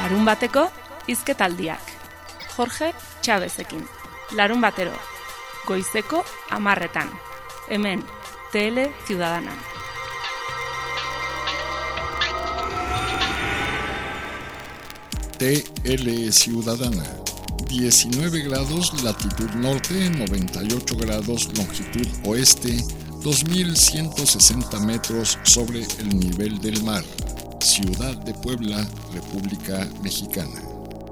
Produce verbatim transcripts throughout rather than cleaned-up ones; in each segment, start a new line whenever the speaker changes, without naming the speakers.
Larun bateko hizketaldiak. Jorge Chavezekin. Larun batero. Goizeko hamarretan. Hemen, T L Ciudadana.
T L Ciudadana. diecinueve grados latitud norte, noventa y ocho grados longitud oeste, dos mil ciento sesenta metros sobre el nivel del mar. Ciudad de Puebla, República Mexicana.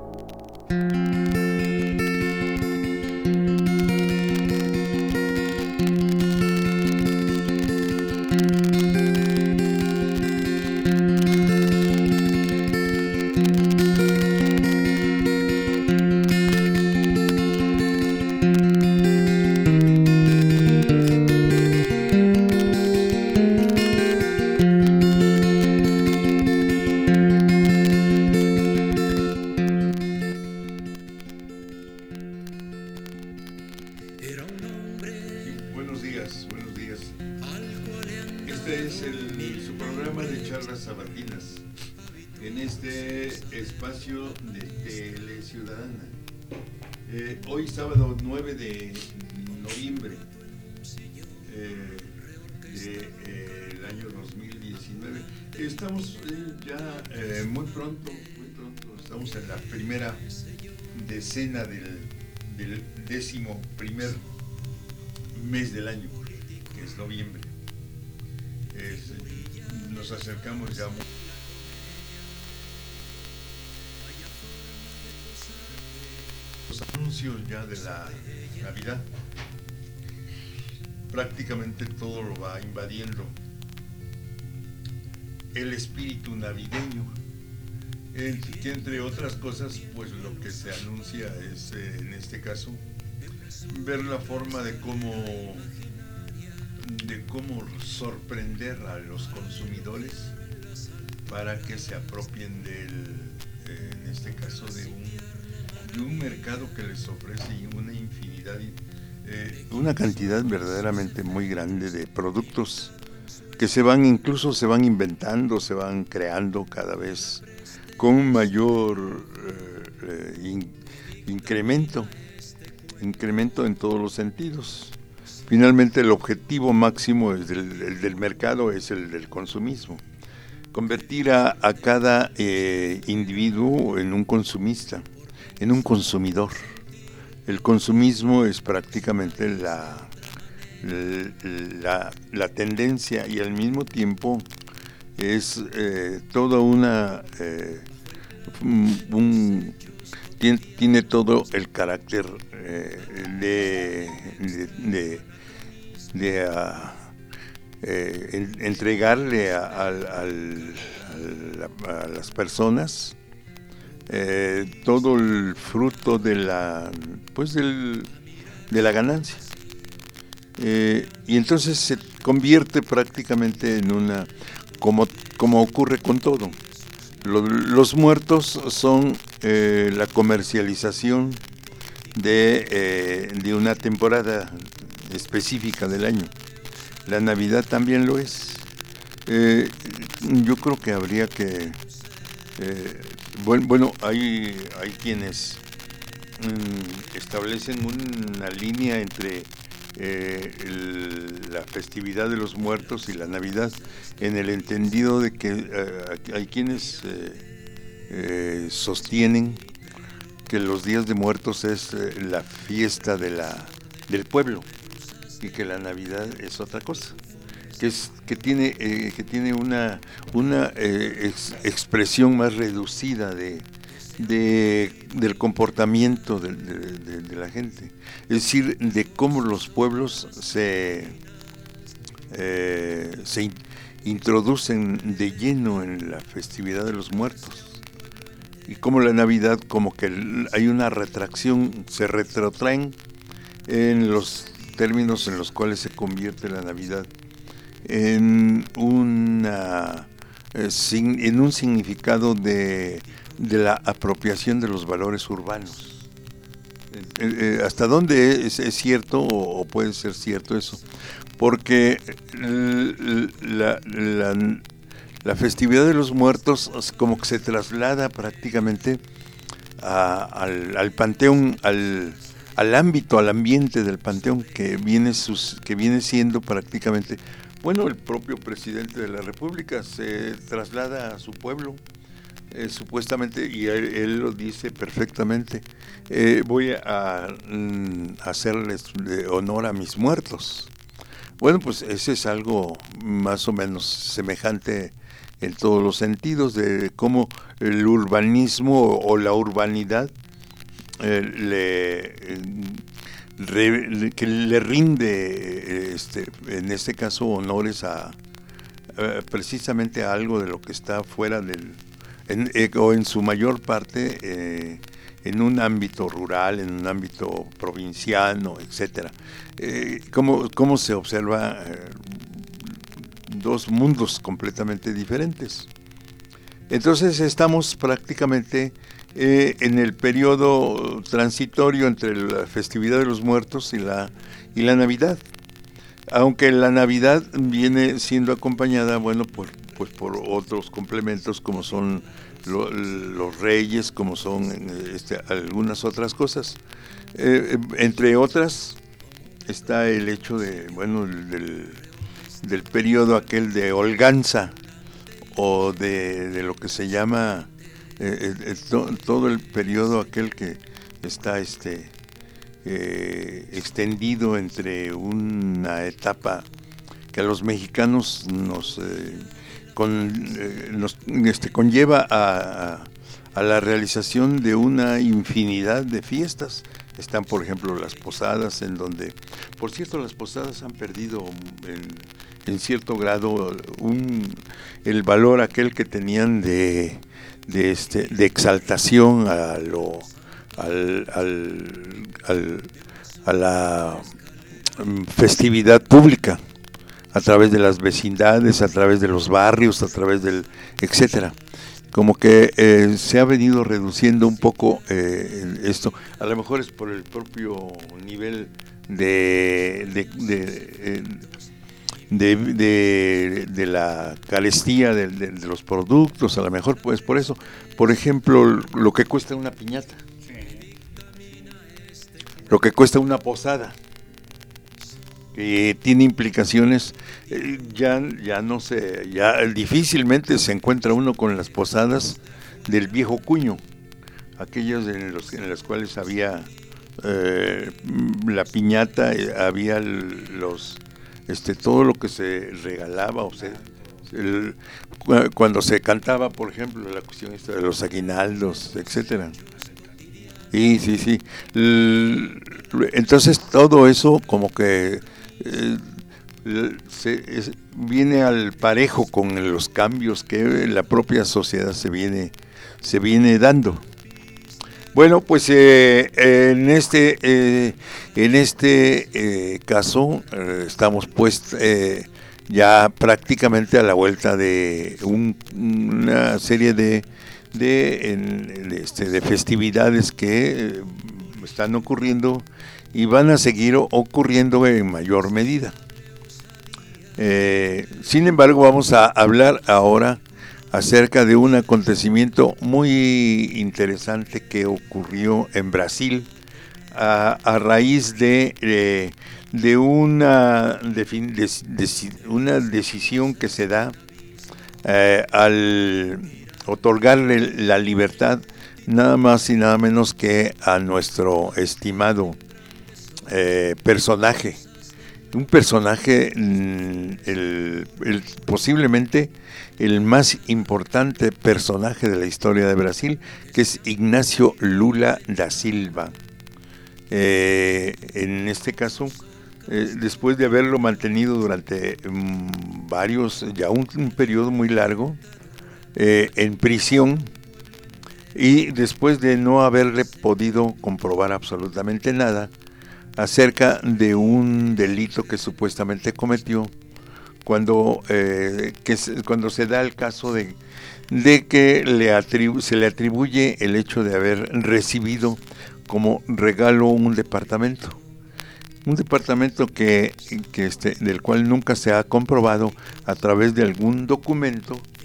Eh, hoy sábado nueve de noviembre eh, del eh, año dos mil diecinueve. Estamos eh, ya eh, muy pronto, muy pronto, estamos en la primera decena del, del décimo primer mes del año, que es noviembre. Es, nos acercamos ya muy los anuncios ya de la Navidad. Prácticamente todo lo va invadiendo el espíritu navideño, en, que entre otras cosas, pues lo que se anuncia es, eh, en este caso, ver la forma de cómo de cómo sorprender a los consumidores para que se apropien del, eh, en este caso, de un de un mercado que les ofrece una infinidad, eh, una cantidad verdaderamente muy grande de productos que se van, incluso se van inventando, se van creando cada vez con un mayor eh, eh, in, incremento, incremento en todos los sentidos. Finalmente el objetivo máximo es del, el del mercado es el del consumismo, convertir a, a cada eh, individuo en un consumista, en un consumidor. El consumismo es prácticamente la, la, la tendencia y al mismo tiempo es eh, toda una eh, un, tiene, tiene todo el carácter eh, de de, de, de uh, eh, en, entregarle a, a, a, a, a las personas Eh, todo el fruto de la pues del, de la ganancia, eh, y entonces se convierte prácticamente en una, como, como ocurre con todo, Lo, los muertos son eh, la comercialización de, eh, de una temporada específica del año. La Navidad también lo es. eh, yo creo que habría que eh, Bueno, bueno hay, hay quienes mmm, establecen una línea entre eh, el, la festividad de los muertos y la Navidad, en el entendido de que eh, hay quienes eh, eh, sostienen que los días de muertos es eh, la fiesta de la, del pueblo y que la Navidad es otra cosa. Que, es, que tiene eh, que tiene una una eh, ex, expresión más reducida de, de del comportamiento de, de, de, de la gente, es decir, de cómo los pueblos se eh, se in, introducen de lleno en la festividad de los muertos, y cómo la Navidad como que hay una retracción, se retrotraen en los términos en los cuales se convierte la Navidad en una eh, sin, en un significado de, de la apropiación de los valores urbanos. Eh, eh, ¿Hasta dónde es, es cierto o, o puede ser cierto eso? Porque la, la, la festividad de los muertos como que se traslada prácticamente a, al, al panteón, al, al ámbito, al ambiente del panteón que viene, sus, que viene siendo prácticamente, bueno, el propio presidente de la República se traslada a su pueblo, eh, supuestamente, y él, él lo dice perfectamente, eh, voy a, a hacerles honor a mis muertos. Bueno, pues ese es algo más o menos semejante en todos los sentidos, de cómo el urbanismo o, o la urbanidad eh, le, eh, re, que le rinde, este, en este caso, honores a eh, precisamente a algo de lo que está fuera del, en, eh, o en su mayor parte, eh, en un ámbito rural, en un ámbito provinciano, etcétera. Eh, ¿cómo, cómo se observa eh, dos mundos completamente diferentes? Entonces estamos prácticamente eh, en el periodo transitorio entre la festividad de los muertos y la, y la Navidad. Aunque la Navidad viene siendo acompañada, bueno, por, pues por otros complementos como son lo, los reyes, como son este, algunas otras cosas. Eh, entre otras está el hecho de, bueno, del, del periodo aquel de holganza, o de, de lo que se llama eh, eh, to, todo el periodo aquel que está este eh, extendido entre una etapa que a los mexicanos nos, eh, con, eh, nos este, conlleva a, a la realización de una infinidad de fiestas. Están, por ejemplo, las posadas, en donde, por cierto, las posadas han perdido en, en cierto grado un, el valor aquel que tenían de, de, este, de exaltación a, lo, al, al, al, a la festividad pública, a través de las vecindades, a través de los barrios, a través del etcétera. Como que eh, se ha venido reduciendo un poco eh, esto. A lo mejor es por el propio nivel de de, de, de, de, de la carestía de, de, de los productos. A lo mejor pues por eso. Por ejemplo, lo que cuesta una piñata, lo que cuesta una posada, que tiene implicaciones, eh, ya ya no sé, ya difícilmente se encuentra uno con las posadas del viejo cuño, aquellas en, los, en las cuales había eh, la piñata, había los este todo lo que se regalaba, o sea, el, cuando se cantaba, por ejemplo, la cuestión esta de los aguinaldos, etcétera. Y sí, sí. Entonces todo eso como que Eh, se, es, viene al parejo con los cambios que la propia sociedad se viene se viene dando. Bueno, pues eh, en este eh, en este eh, caso eh, estamos pues eh, ya prácticamente a la vuelta de un, una serie de de, en, de, este, de festividades que eh, están ocurriendo y van a seguir ocurriendo en mayor medida. Eh, sin embargo, vamos a hablar ahora acerca de un acontecimiento muy interesante que ocurrió en Brasil a, a raíz de, de, de, una, de, de, de una decisión que se da eh, al otorgarle la libertad nada más y nada menos que a nuestro estimado Eh, personaje, un personaje el, el, posiblemente el más importante personaje de la historia de Brasil, que es Ignacio Lula da Silva. Eh, en este caso, eh, después de haberlo mantenido durante um, varios, ya un, un periodo muy largo, eh, en prisión, y después de no haberle podido comprobar absolutamente nada acerca de un delito que supuestamente cometió, cuando eh, que se, cuando se da el caso de, de que le atribu- se le atribuye el hecho de haber recibido como regalo un departamento, un departamento que, que este, del cual nunca se ha comprobado a través de algún documento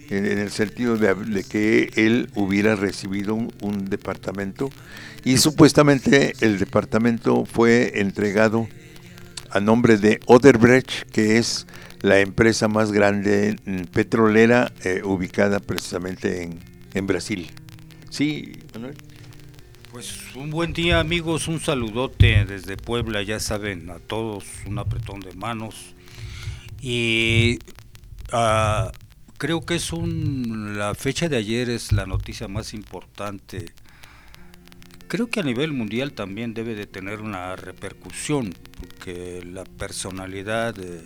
en, en el sentido de, de que él hubiera recibido un, un departamento y supuestamente el departamento fue entregado a nombre de Odebrecht, que es la empresa más grande petrolera eh, ubicada precisamente en, en Brasil. Sí, Manuel.
Pues un buen día, amigos, un saludote desde Puebla, ya saben, a todos un apretón de manos. Y uh, creo que es un la fecha de ayer es la noticia más importante. Creo que a nivel mundial también debe de tener una repercusión, porque la personalidad de,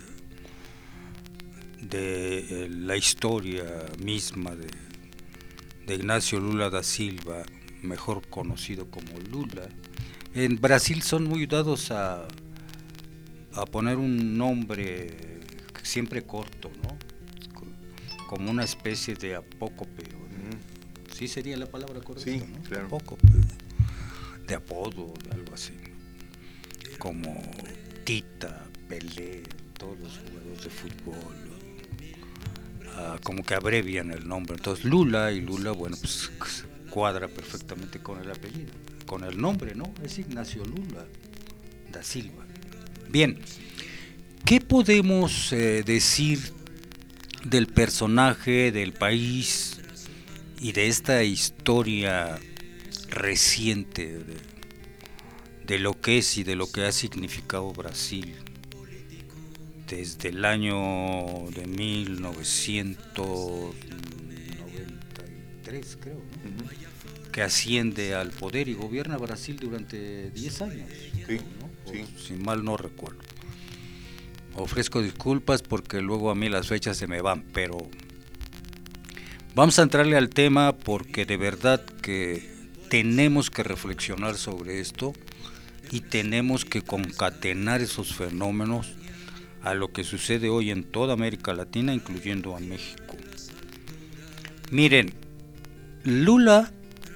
de la historia misma de, de Ignacio Lula da Silva, mejor conocido como Lula, en Brasil son muy dados a, a poner un nombre siempre corto, ¿no? Como una especie de apócope, ¿no? ¿Sí sería la palabra correcta?
Sí,
¿no?
claro.
Apócope, de apodo, de algo así, como Tita, Pelé, todos los jugadores de fútbol, uh, como que abrevian el nombre. Entonces Lula y Lula, bueno, pues cuadra perfectamente con el apellido, con el nombre, ¿no? Es Ignacio Lula da Silva. Bien, ¿qué podemos eh, decir del personaje, del país y de esta historia reciente de, de lo que es y de lo que ha significado Brasil desde el año de mil novecientos noventa y tres, creo, ¿no? Uh-huh. Que asciende al poder y gobierna Brasil durante diez años,
sí,
¿no?
Sí.
Si mal no recuerdo. Ofrezco disculpas porque luego a mí las fechas se me van, pero vamos a entrarle al tema porque de verdad que tenemos que reflexionar sobre esto y tenemos que concatenar esos fenómenos a lo que sucede hoy en toda América Latina, incluyendo a México. Miren, Lula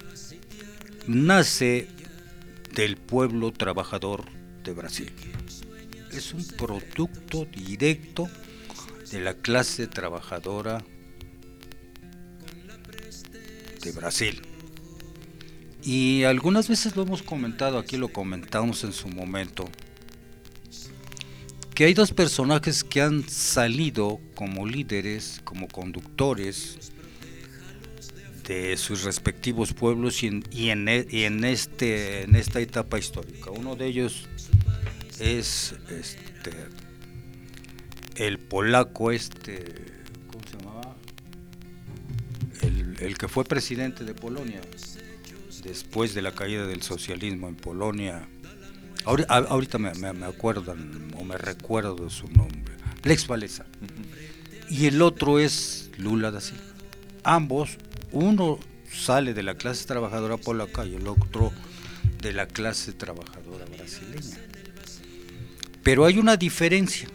nace del pueblo trabajador de Brasil. Es un producto directo de la clase trabajadora de Brasil. Y algunas veces lo hemos comentado, aquí lo comentamos en su momento, que hay dos personajes que han salido como líderes, como conductores de sus respectivos pueblos y en, y en, y en, este, en esta etapa histórica. Uno de ellos es este, el polaco este, ¿cómo se llamaba? El, el que fue presidente de Polonia después de la caída del socialismo en Polonia. Ahorita, ahorita me, me, me acuerdan o me recuerdo de su nombre, Lech Walesa. Uh-huh. Y el otro es Lula da Silva. Ambos, uno sale de la clase trabajadora polaca y el otro de la clase trabajadora brasileña. Pero hay una diferencia.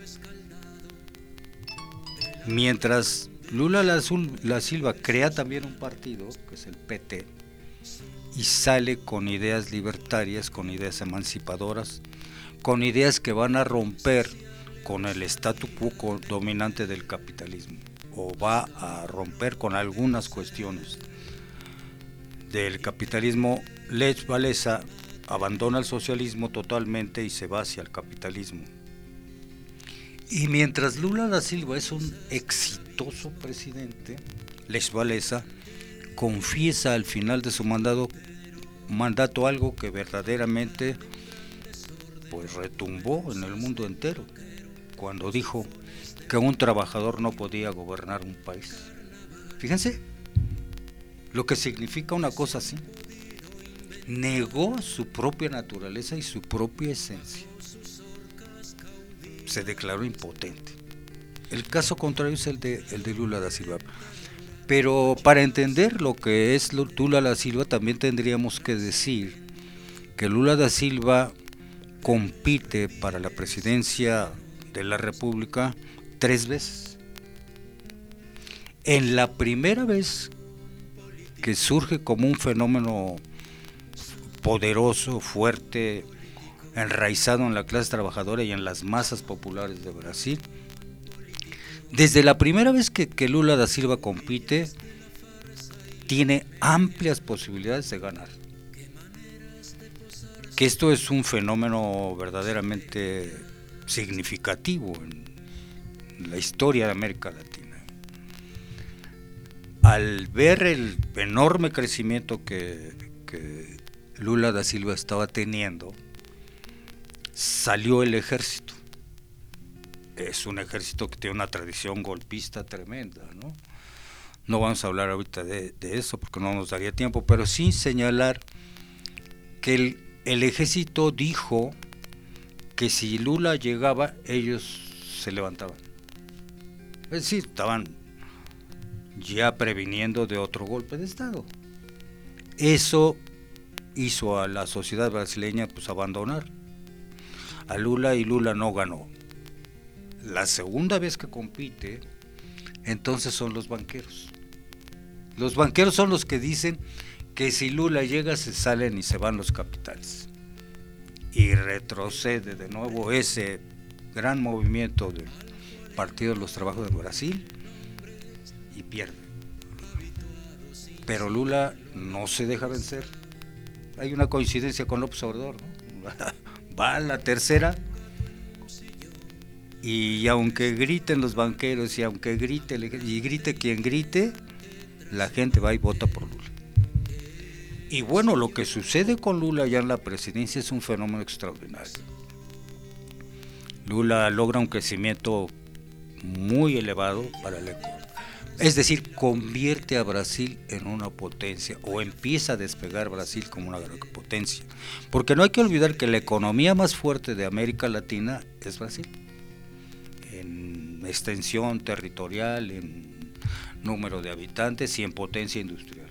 Mientras Lula da Silva crea también un partido, que es el P T, y sale con ideas libertarias, con ideas emancipadoras, con ideas que van a romper con el statu quo dominante del capitalismo, o va a romper con algunas cuestiones del capitalismo. Lech Walesa abandona el socialismo totalmente y se va hacia el capitalismo. Y mientras Lula da Silva es un exitoso presidente, Lech Walesa confiesa al final de su mandato, mandato algo que verdaderamente pues retumbó en el mundo entero, cuando dijo que un trabajador no podía gobernar un país. Fíjense lo que significa una cosa así. Negó su propia naturaleza y su propia esencia. Se declaró impotente. El caso contrario es el de, el de Lula da Silva. Pero para entender lo que es Lula da Silva también tendríamos que decir que Lula da Silva compite para la presidencia de la República tres veces. En la primera vez que surge como un fenómeno poderoso, fuerte, enraizado en la clase trabajadora y en las masas populares de Brasil, desde la primera vez que, que Lula da Silva compite, tiene amplias posibilidades de ganar. Que esto es un fenómeno verdaderamente significativo en la historia de América Latina. Al ver el enorme crecimiento que, que Lula da Silva estaba teniendo, salió el ejército. Es un ejército que tiene una tradición golpista tremenda, ¿no? No vamos a hablar ahorita de, de eso porque no nos daría tiempo, pero sí señalar que el, el ejército dijo que si Lula llegaba, ellos se levantaban. Es decir, estaban ya previniendo de otro golpe de Estado. Eso hizo a la sociedad brasileña pues abandonar a Lula, y Lula no ganó. La segunda vez que compite, entonces son los banqueros. Los banqueros son los que dicen que si Lula llega se salen y se van los capitales. Y retrocede de nuevo ese gran movimiento del Partido de los Trabajos de Brasil y pierde. Pero Lula no se deja vencer. Hay una coincidencia con López Obrador, ¿no? Va a la tercera, y aunque griten los banqueros y aunque grite y grite quien grite, la gente va y vota por Lula. Y bueno, lo que sucede con Lula ya en la presidencia es un fenómeno extraordinario. Lula logra un crecimiento muy elevado para la economía. Es decir, convierte a Brasil en una potencia, o empieza a despegar Brasil como una gran potencia. Porque no hay que olvidar que la economía más fuerte de América Latina es Brasil. En extensión territorial, en número de habitantes y en potencia industrial.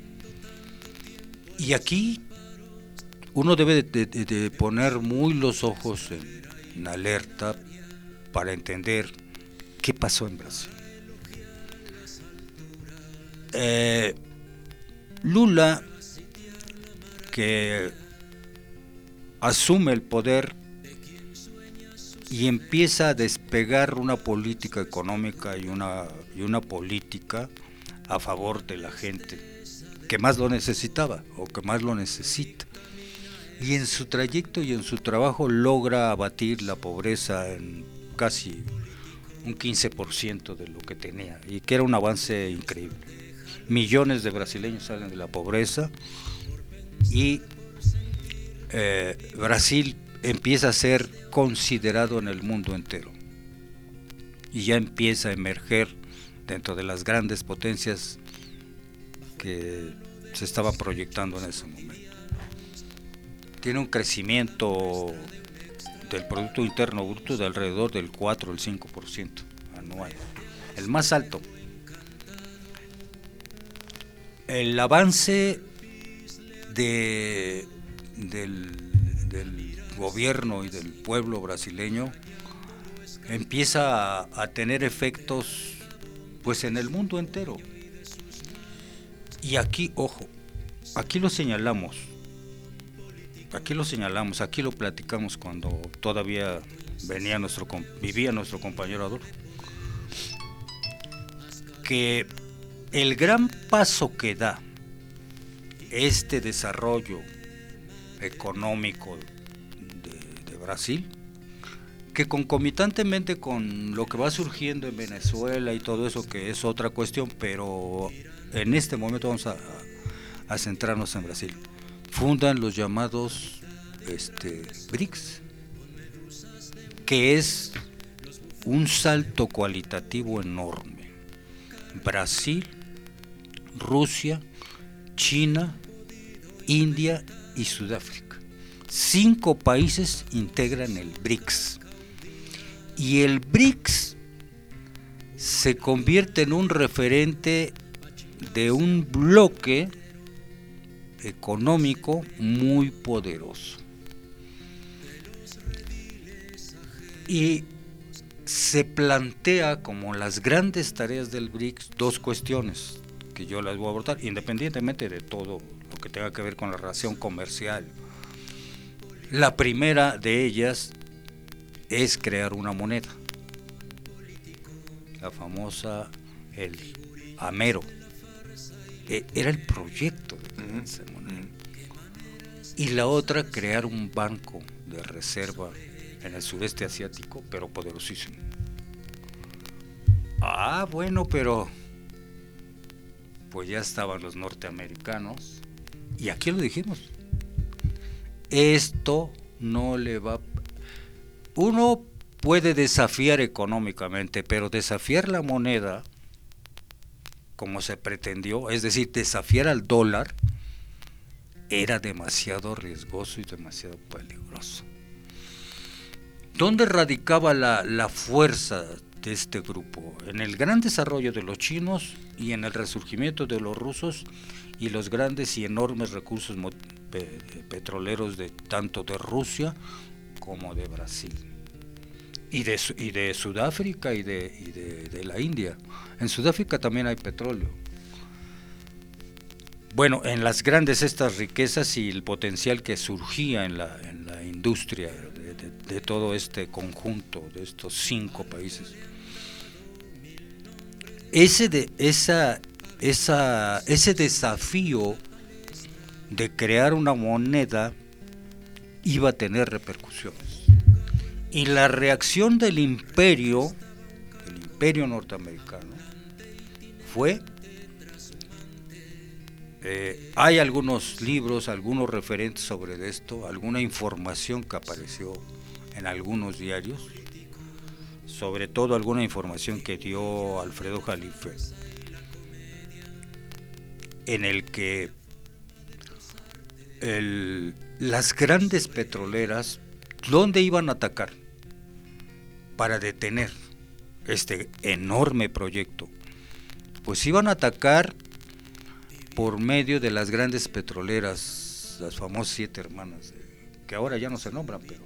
Y aquí uno debe de, de, de poner muy los ojos en, en alerta para entender qué pasó en Brasil. Eh, Lula, que asume el poder y empieza a despegar una política económica y una, y una política a favor de la gente que más lo necesitaba o que más lo necesita. Y en su trayecto y en su trabajo logra abatir la pobreza en casi un quince por ciento de lo que tenía, y que era un avance increíble. Millones de brasileños salen de la pobreza y eh, Brasil empieza a ser considerado en el mundo entero y ya empieza a emerger dentro de las grandes potencias que se estaban proyectando en ese momento. Tiene un crecimiento del Producto Interno Bruto de alrededor del cuatro al cinco por ciento anual, el más alto. El avance de, del, del gobierno y del pueblo brasileño empieza a, a tener efectos pues en el mundo entero. Y aquí, ojo, aquí lo señalamos, aquí lo señalamos, aquí lo platicamos cuando todavía venía nuestro, vivía nuestro compañero Adolfo, que el gran paso que da este desarrollo económico de, de Brasil, que concomitantemente con lo que va surgiendo en Venezuela y todo eso, que es otra cuestión, pero en este momento vamos a, a centrarnos en Brasil, fundan los llamados este, BRICS, que es un salto cualitativo enorme. Brasil, Rusia, China, India y Sudáfrica. Cinco países integran el BRICS. Y el BRICS se convierte en un referente de un bloque económico muy poderoso. Y se plantea como las grandes tareas del BRICS dos cuestiones que yo las voy a abordar, independientemente de todo lo que tenga que ver con la relación comercial. La primera de ellas es crear una moneda. la famosa, el Amero. E, era el proyecto de esa moneda. Y la otra, crear un banco de reserva en el sureste asiático, pero poderosísimo. Ah, bueno, pero pues ya estaban los norteamericanos, y aquí lo dijimos, esto no le va... Uno puede desafiar económicamente, pero desafiar la moneda, como se pretendió, es decir, desafiar al dólar, era demasiado riesgoso y demasiado peligroso. ¿Dónde radicaba la, la fuerza de este grupo? En el gran desarrollo de los chinos y en el resurgimiento de los rusos y los grandes y enormes recursos pe petroleros de tanto de Rusia como de Brasil y de, y de Sudáfrica y, de, y de, de la India. En Sudáfrica también hay petróleo. Bueno, en las grandes estas riquezas y el potencial que surgía en la, en la industria de, de, de todo este conjunto de estos cinco países. Ese, de, esa, esa, ese desafío de crear una moneda iba a tener repercusiones. Y la reacción del imperio, del imperio norteamericano, fue... Eh, hay algunos libros, algunos referentes sobre esto, alguna información que apareció en algunos diarios, sobre todo alguna información que dio Alfredo Jalife, en el que el, las grandes petroleras, ¿dónde iban a atacar para detener este enorme proyecto? Pues iban a atacar por medio de las grandes petroleras, las famosas siete hermanas, de, que ahora ya no se nombran, pero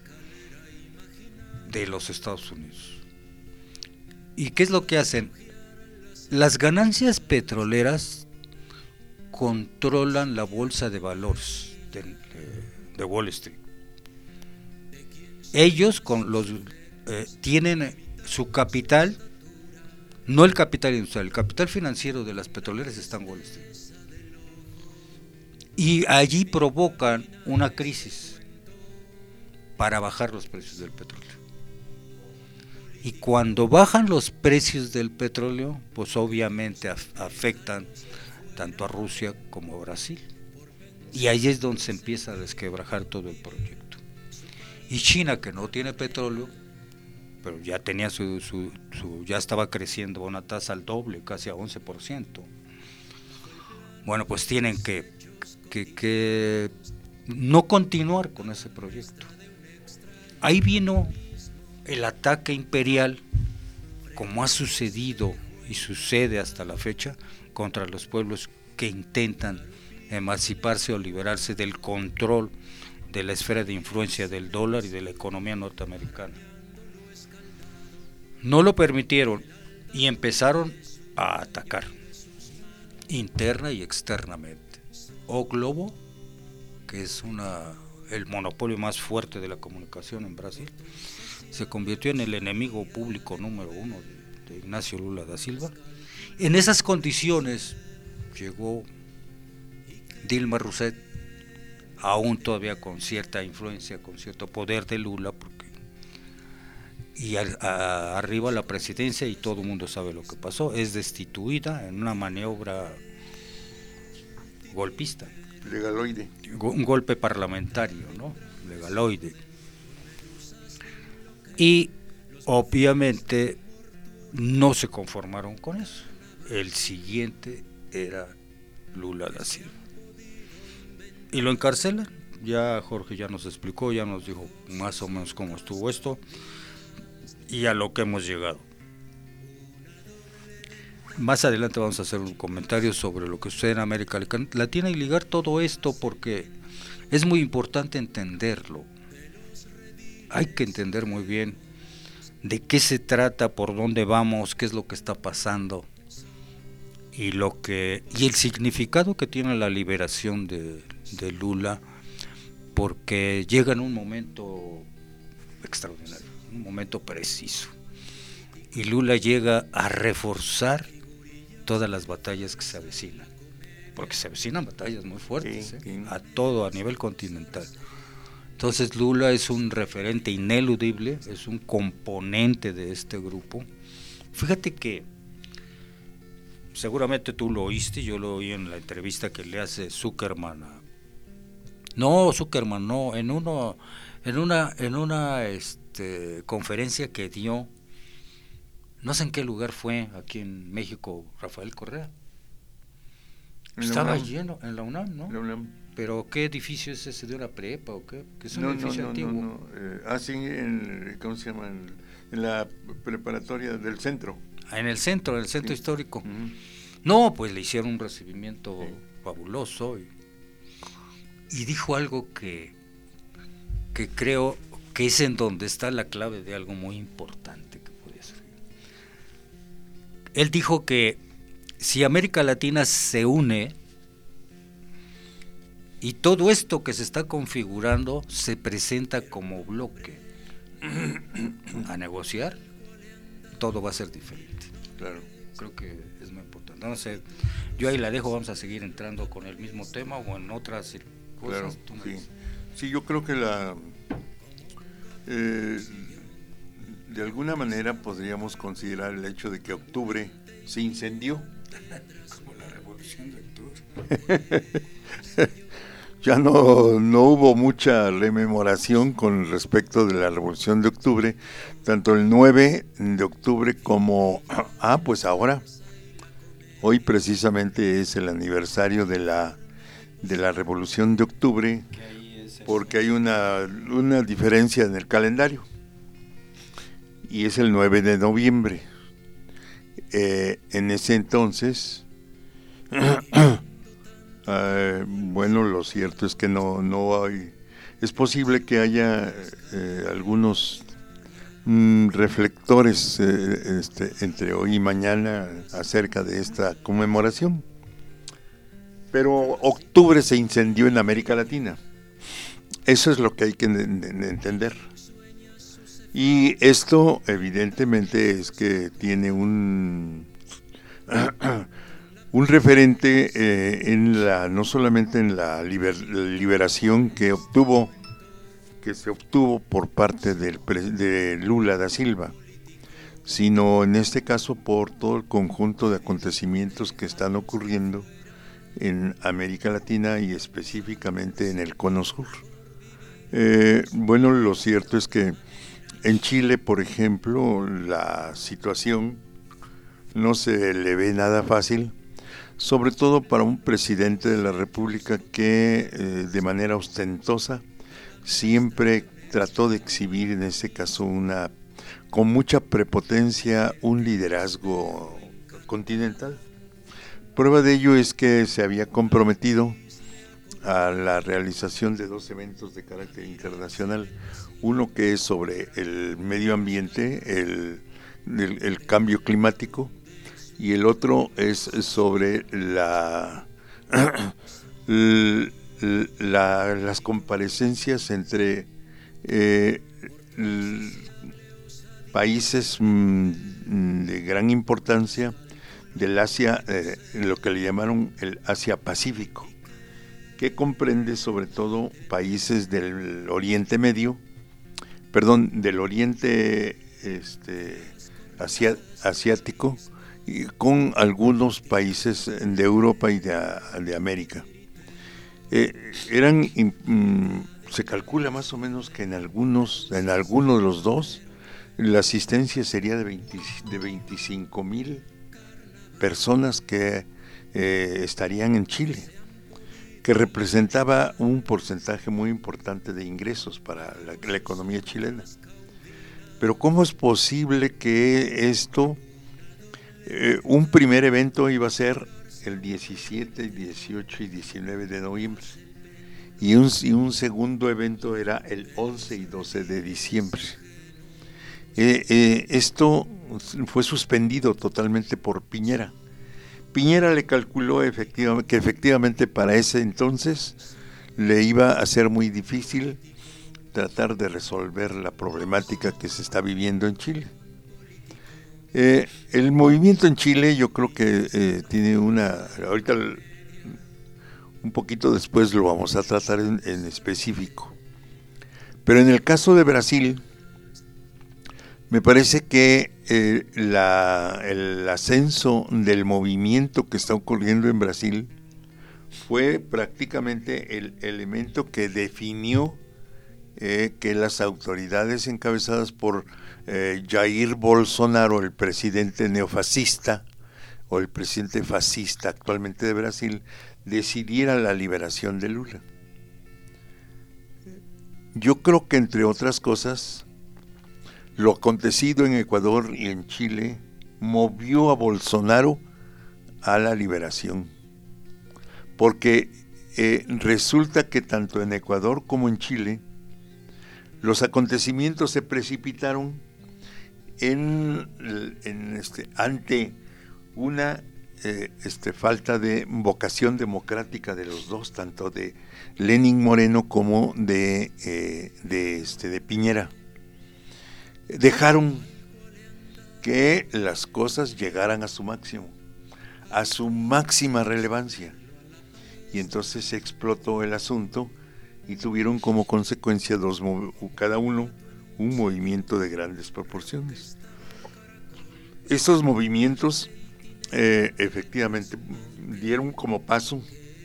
de los Estados Unidos. ¿Y qué es lo que hacen? Las ganancias petroleras controlan la bolsa de valores de, de, de Wall Street. Ellos con los eh, tienen su capital, no el capital industrial, el capital financiero de las petroleras está en Wall Street. Y allí provocan una crisis para bajar los precios del petróleo. Y cuando bajan los precios del petróleo, pues obviamente af- afectan tanto a Rusia como a Brasil. Y ahí es donde se empieza a desquebrajar todo el proyecto. Y China, que no tiene petróleo, pero ya tenía su, su, su ya estaba creciendo a una tasa al doble, casi a once por ciento. Bueno, pues tienen que Que, que no continuar con ese proyecto. Ahí vino el ataque imperial, como ha sucedido y sucede hasta la fecha, contra los pueblos que intentan emanciparse o liberarse del control de la esfera de influencia del dólar y de la economía norteamericana. No lo permitieron y empezaron a atacar interna y externamente. O Globo, que es una el monopolio más fuerte de la comunicación en Brasil, se convirtió en el enemigo público número uno de, de Ignacio Lula da Silva. En esas condiciones llegó Dilma Rousseff, aún todavía con cierta influencia, con cierto poder de Lula, porque y a, a, arriba la presidencia, y todo el mundo sabe lo que pasó, es destituida en una maniobra golpista,
legaloide,
un golpe parlamentario, ¿no? Legaloide. Y obviamente no se conformaron con eso. El siguiente era Lula da Silva y lo encarcelan. Ya Jorge ya nos explicó, ya nos dijo más o menos cómo estuvo esto y a lo que hemos llegado. Más adelante vamos a hacer un comentario sobre lo que sucede en América Latina y ligar todo esto, porque es muy importante entenderlo. Hay que entender muy bien de qué se trata, por dónde vamos, qué es lo que está pasando y lo que y el significado que tiene la liberación de, de Lula, porque llega en un momento extraordinario, un momento preciso. y Lula llega a reforzar todas las batallas que se avecinan, porque se avecinan batallas muy fuertes, sí, ¿eh? Sí. A todo, a nivel continental. Entonces Lula es un referente ineludible, es un componente de este grupo. Fíjate que seguramente tú lo oíste, yo lo oí en la entrevista que le hace Zuckerman a, no, Zuckerman no, en uno, en una, en una este, conferencia que dio, no sé en qué lugar fue, aquí en México, Rafael Correa. Estaba lleno, en la UNAM, ¿no? La UNAM. Pero ¿qué edificio es ese de una prepa o qué? Que es un
no,
edificio
no, no,
antiguo.
No, no. Eh, ah, sí, en, ¿cómo se llama? En, en la preparatoria del centro.
Ah, en el centro, en el centro sí. histórico.
Uh-huh.
No, pues le hicieron un recibimiento sí. fabuloso y, y dijo algo que, que creo que es en donde está la clave de algo muy importante que podía ser. Él dijo que si América Latina se une y todo esto que se está configurando se presenta como bloque a negociar, todo va a ser diferente.
Claro.
Creo que es muy importante. No sé, yo ahí la dejo, vamos a seguir entrando con el mismo tema o en otras cosas.
Claro, sí. sí, yo creo que la eh, de alguna manera podríamos considerar el hecho de que octubre se incendió.
Como la revolución de octubre.
Ya no, no hubo mucha rememoración con respecto de la revolución de octubre, tanto el nueve de octubre como, ah, pues ahora, hoy precisamente es el aniversario de la, de la revolución de octubre, porque hay una, una diferencia en el calendario, y es el nueve de noviembre. Eh, en ese entonces... Uh, bueno, lo cierto es que no, no hay, es posible que haya eh, algunos mm, reflectores eh, este, entre hoy y mañana acerca de esta conmemoración, pero octubre se incendió en América Latina, eso es lo que hay que entender, y esto evidentemente es que tiene un... un referente eh, en la no solamente en la liber, liberación que obtuvo que se obtuvo por parte del, de Lula da Silva, sino en este caso por todo el conjunto de acontecimientos que están ocurriendo en América Latina y específicamente en el Cono Sur. Eh, bueno, lo cierto es que en Chile, por ejemplo, la situación no se le ve nada fácil, sobre todo para un presidente de la República que eh, de manera ostentosa siempre trató de exhibir en este caso una con mucha prepotencia un liderazgo continental. Prueba de ello es que se había comprometido a la realización de dos eventos de carácter internacional, uno que es sobre el medio ambiente, el, el, el cambio climático, y el otro es sobre la, la las comparecencias entre eh, países mm, de gran importancia del Asia, eh, lo que le llamaron el Asia Pacífico, que comprende sobre todo países del Oriente Medio, perdón, del Oriente este, asia, asiático, y con algunos países de Europa y de, de América. Eh, eran, mm, se calcula más o menos que en algunos, en algunos de los dos, la asistencia sería de, veinte, de veinticinco mil personas que eh, estarían en Chile, que representaba un porcentaje muy importante de ingresos para la, la economía chilena. Pero ¿cómo es posible que esto... Eh, un primer evento iba a ser el diecisiete, dieciocho y diecinueve de noviembre y un, y un segundo evento era el once y doce de diciembre. Eh, eh, esto fue suspendido totalmente por Piñera. Piñera le calculó efectivamente, que efectivamente para ese entonces le iba a ser muy difícil tratar de resolver la problemática que se está viviendo en Chile. Eh, el movimiento en Chile yo creo que eh, tiene una, ahorita un poquito después lo vamos a tratar en, en específico, pero en el caso de Brasil me parece que eh, la, el ascenso del movimiento que está ocurriendo en Brasil fue prácticamente el elemento que definió eh, que las autoridades encabezadas por eh, Jair Bolsonaro, el presidente neofascista o el presidente fascista actualmente de Brasil, decidiera la liberación de Lula. Yo creo que entre otras cosas, lo acontecido en Ecuador y en Chile movió a Bolsonaro a la liberación, porque eh, resulta que tanto en Ecuador como en Chile los acontecimientos se precipitaron en, en este, ante una eh, este, falta de vocación democrática de los dos, tanto de Lenín Moreno como de, eh, de, este, de Piñera. Dejaron que las cosas llegaran a su máximo, a su máxima relevancia, y entonces se explotó el asunto y tuvieron como consecuencia dos, cada uno un movimiento de grandes proporciones. Estos movimientos eh, efectivamente dieron como paso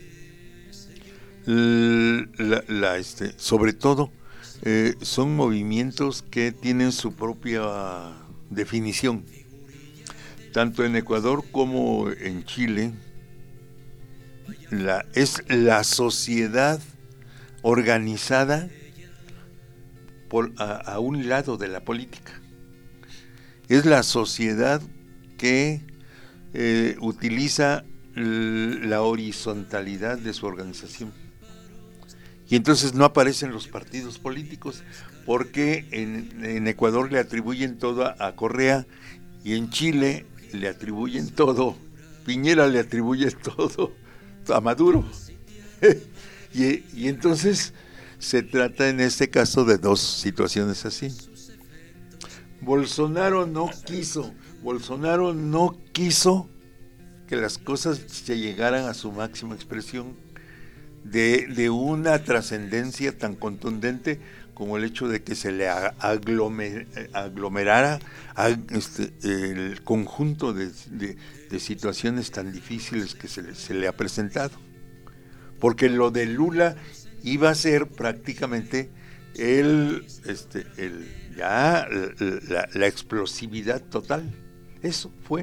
la, la, este, sobre todo eh, son movimientos que tienen su propia definición, tanto en Ecuador como en Chile. La, es la sociedad organizada por, a, a un lado de la política. Es la sociedad que eh, utiliza l- la horizontalidad de su organización. Y entonces no aparecen los partidos políticos, porque en, en Ecuador le atribuyen todo a, a Correa, y en Chile le atribuyen todo, Piñera le atribuye todo a Maduro. y, y entonces se trata en este caso de dos situaciones así. Bolsonaro no quiso, Bolsonaro no quiso que las cosas se llegaran a su máxima expresión de, de una trascendencia tan contundente como el hecho de que se le aglomer, aglomerara a este, el conjunto de, de, de situaciones tan difíciles que se le, se le ha presentado. Porque lo de Lula iba a ser prácticamente el, este, el, ya la, la explosividad total. Eso fue.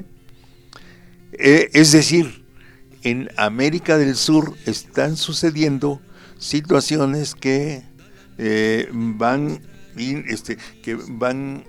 Eh, es decir, en América del Sur están sucediendo situaciones que eh, van este, que van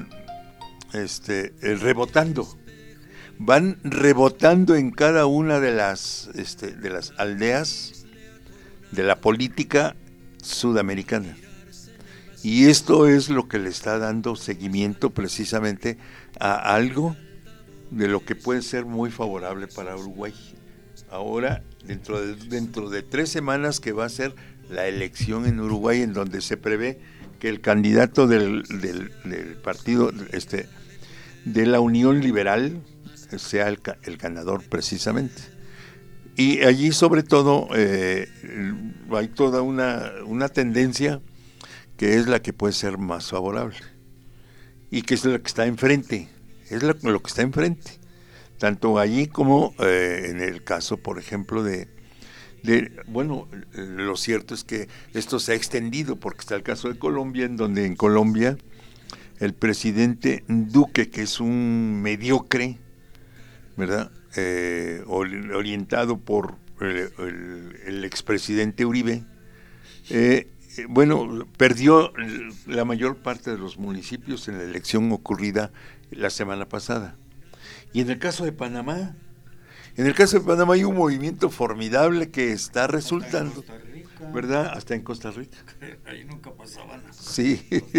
este, rebotando, van rebotando en cada una de las este, de las aldeas de la política sudamericana. Y esto es lo que le está dando seguimiento precisamente a algo de lo que puede ser muy favorable para Uruguay. Ahora, dentro de, dentro de tres semanas que va a ser la elección en Uruguay, en donde se prevé que el candidato del, del, del partido este, de la Unión Liberal sea el, el ganador precisamente. Y allí sobre todo eh, hay toda una, una tendencia que es la que puede ser más favorable y que es la que está enfrente, es lo, lo que está enfrente, tanto allí como eh, en el caso, por ejemplo, de, de, bueno, lo cierto es que esto se ha extendido porque está el caso de Colombia, en donde en Colombia el presidente Duque, que es un mediocre, ¿verdad?, eh, orientado por el, el, el expresidente Uribe, eh, bueno, perdió la mayor parte de los municipios en la elección ocurrida la semana pasada. Y en el caso de Panamá, en el caso de Panamá hay un movimiento formidable que está resultando, hasta en Costa Rica, ¿verdad? Hasta en Costa Rica.
Ahí nunca pasaba nada.
Sí.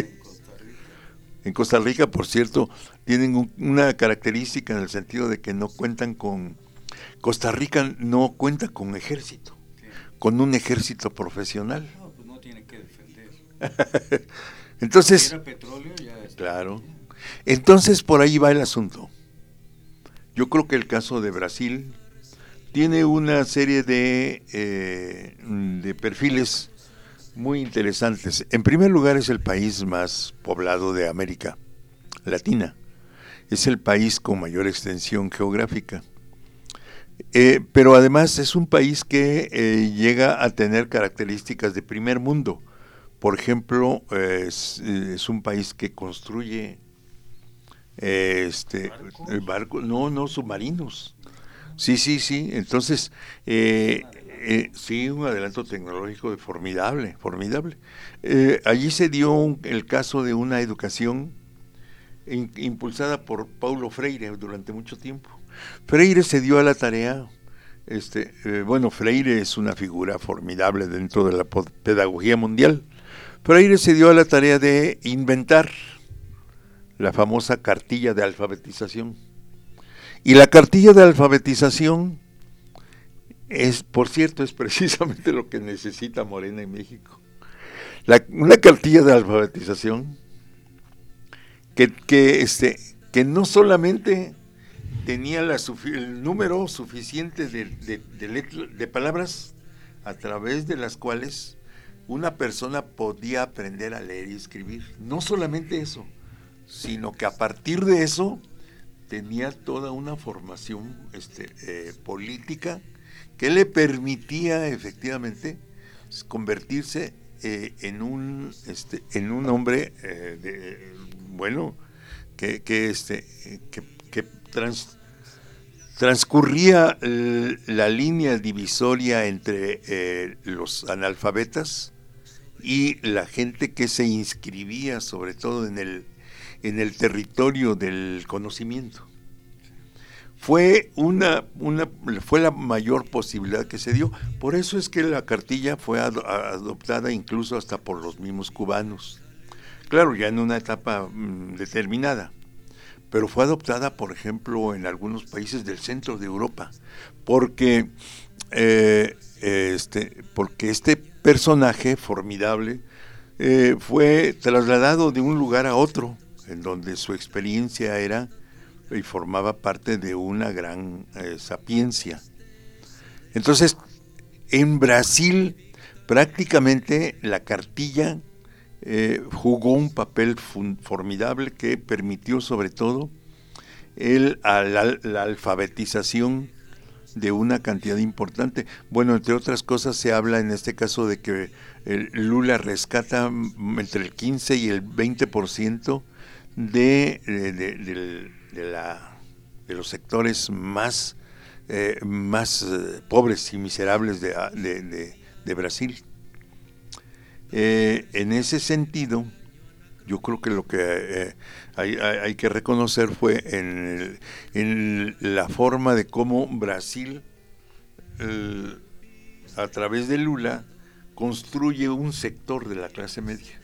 En Costa Rica, por cierto, tienen un, una característica en el sentido de que no cuentan con, Costa Rica no cuenta con ejército, sí, con un ejército profesional.
No, pues no tiene que defender.
Entonces,
si era petróleo, ya está.
Claro. Entonces por ahí va el asunto. Yo creo que el caso de Brasil tiene una serie de, eh, de perfiles muy interesantes. En primer lugar, es el país más poblado de América Latina. Es el país con mayor extensión geográfica. Eh, pero además es un país que eh, llega a tener características de primer mundo. Por ejemplo, eh, es, es un país que construye eh, este barcos, barco, no, no, submarinos. Sí, sí, sí. Entonces, eh, eh, sí, un adelanto tecnológico formidable, formidable. Eh, allí se dio un, el caso de una educación in, impulsada por Paulo Freire durante mucho tiempo. Freire se dio a la tarea, este, eh, bueno, Freire es una figura formidable dentro de la pedagogía mundial. Freire se dio a la tarea de inventar la famosa cartilla de alfabetización. Y la cartilla de alfabetización es, por cierto, es precisamente lo que necesita Morena en México. La, una cartilla de alfabetización que, que, este, que no solamente tenía la, el número suficiente de, de, de, letras, de palabras a través de las cuales una persona podía aprender a leer y escribir. No solamente eso, sino que a partir de eso tenía toda una formación este, eh, política que le permitía efectivamente convertirse eh, en un este, en un hombre eh, de, bueno que que este que, que trans, transcurría eh, la línea divisoria entre eh, los analfabetas y la gente que se inscribía sobre todo en el en el territorio del conocimiento. Fue una, una fue la mayor posibilidad que se dio. Por eso es que la cartilla fue ad, adoptada incluso hasta por los mismos cubanos. Claro, ya en una etapa mmm, determinada. Pero fue adoptada, por ejemplo, en algunos países del centro de Europa, porque eh, este, porque este personaje formidable eh, fue trasladado de un lugar a otro, en donde su experiencia era y formaba parte de una gran eh, sapiencia. Entonces, en Brasil, prácticamente la cartilla eh, jugó un papel fun- formidable que permitió sobre todo el, a la, la alfabetización de una cantidad importante. Bueno, entre otras cosas se habla en este caso de que el Lula rescata entre el quince y el veinte por ciento de, de, de, de, de, la, de los sectores más, eh, más eh, pobres y miserables de, de, de, de Brasil. Eh, en ese sentido, yo creo que lo que eh, hay, hay, hay que reconocer fue en, el, en la forma de cómo Brasil, eh, a través de Lula, construye un sector de la clase media.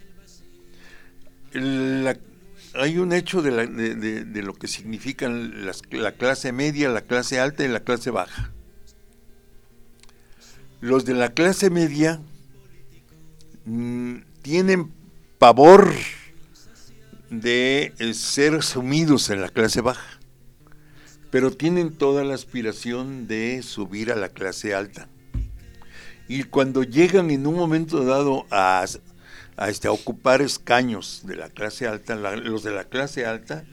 La, hay un hecho de, la, de, de, de lo que significan las, la clase media, la clase alta y la clase baja. Los de la clase media mmm, tienen pavor de ser sumidos en la clase baja, pero tienen toda la aspiración de subir a la clase alta. Y cuando llegan en un momento dado a, a, este, a ocupar escaños de la clase alta, la, los de la clase alta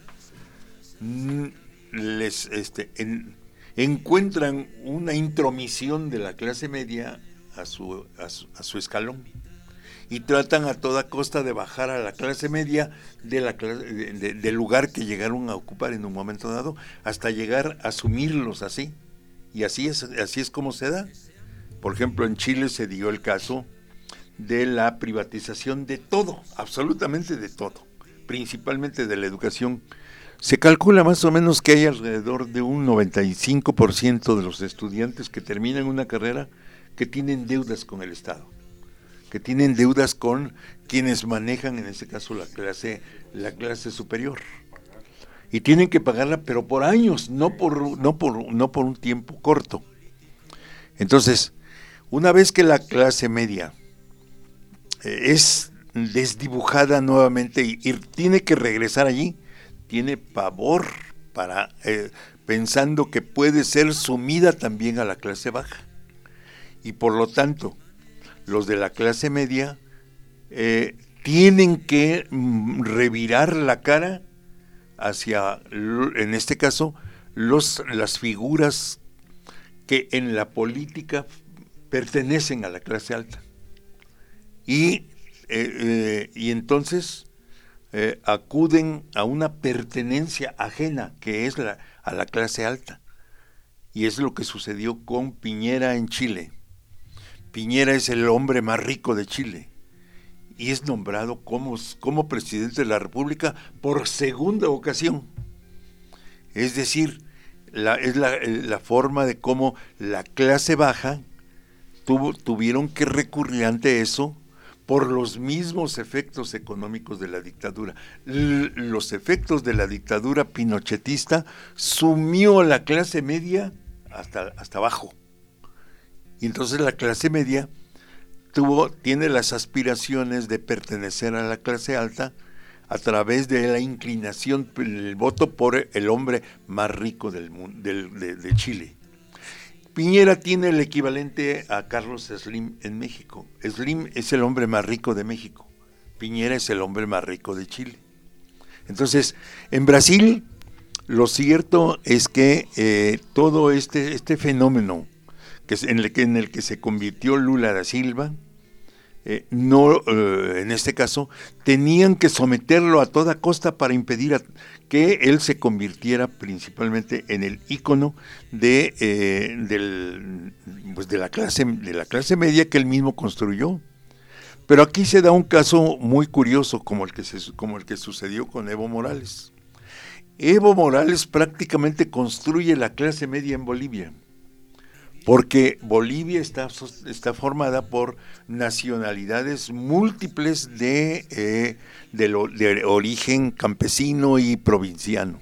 les este, en, encuentran una intromisión de la clase media a su, a su, a su escalón. Y tratan a toda costa de bajar a la clase media de la clase, de, de, del lugar que llegaron a ocupar en un momento dado, hasta llegar a asumirlos así. Y así es, así es como se da. Por ejemplo, en Chile se dio el caso de la privatización de todo, absolutamente de todo, principalmente de la educación. Se calcula más o menos que hay alrededor de un noventa y cinco por ciento de los estudiantes que terminan una carrera que tienen deudas con el Estado, que tienen deudas con quienes manejan en ese caso la clase la clase superior, y tienen que pagarla pero por años, no por no por no por un tiempo corto. Entonces, una vez que la clase media eh, es desdibujada nuevamente y, y tiene que regresar allí, tiene pavor para eh, pensando que puede ser sumida también a la clase baja. Y por lo tanto, los de la clase media eh, tienen que mm, revirar la cara hacia, en este caso, los, las figuras que en la política pertenecen a la clase alta. Y, eh, eh, y entonces eh, acuden a una pertenencia ajena, que es la, a la clase alta. Y es lo que sucedió con Piñera en Chile. Piñera es el hombre más rico de Chile y es nombrado como, como presidente de la República por segunda ocasión. Es decir, la, es la, la forma de cómo la clase baja tuvo, tuvieron que recurrir ante eso por los mismos efectos económicos de la dictadura. L- los efectos de la dictadura pinochetista sumió a la clase media hasta, hasta abajo. Y entonces la clase media tuvo, tiene las aspiraciones de pertenecer a la clase alta a través de la inclinación, el voto por el hombre más rico del mundo, del, de, de Chile. Piñera tiene el equivalente a Carlos Slim en México. Slim es el hombre más rico de México. Piñera es el hombre más rico de Chile. Entonces, en Brasil, lo cierto es que eh, todo este, este fenómeno que es en, el que, en el que se convirtió Lula da Silva, eh, no, eh, en este caso, tenían que someterlo a toda costa para impedir a, que él se convirtiera principalmente en el ícono de, eh, del, pues de, la clase, de la clase media que él mismo construyó. Pero aquí se da un caso muy curioso como el que, se, como el que sucedió con Evo Morales. Evo Morales prácticamente construye la clase media en Bolivia, porque Bolivia está, está formada por nacionalidades múltiples de, eh, de, lo, de origen campesino y provinciano.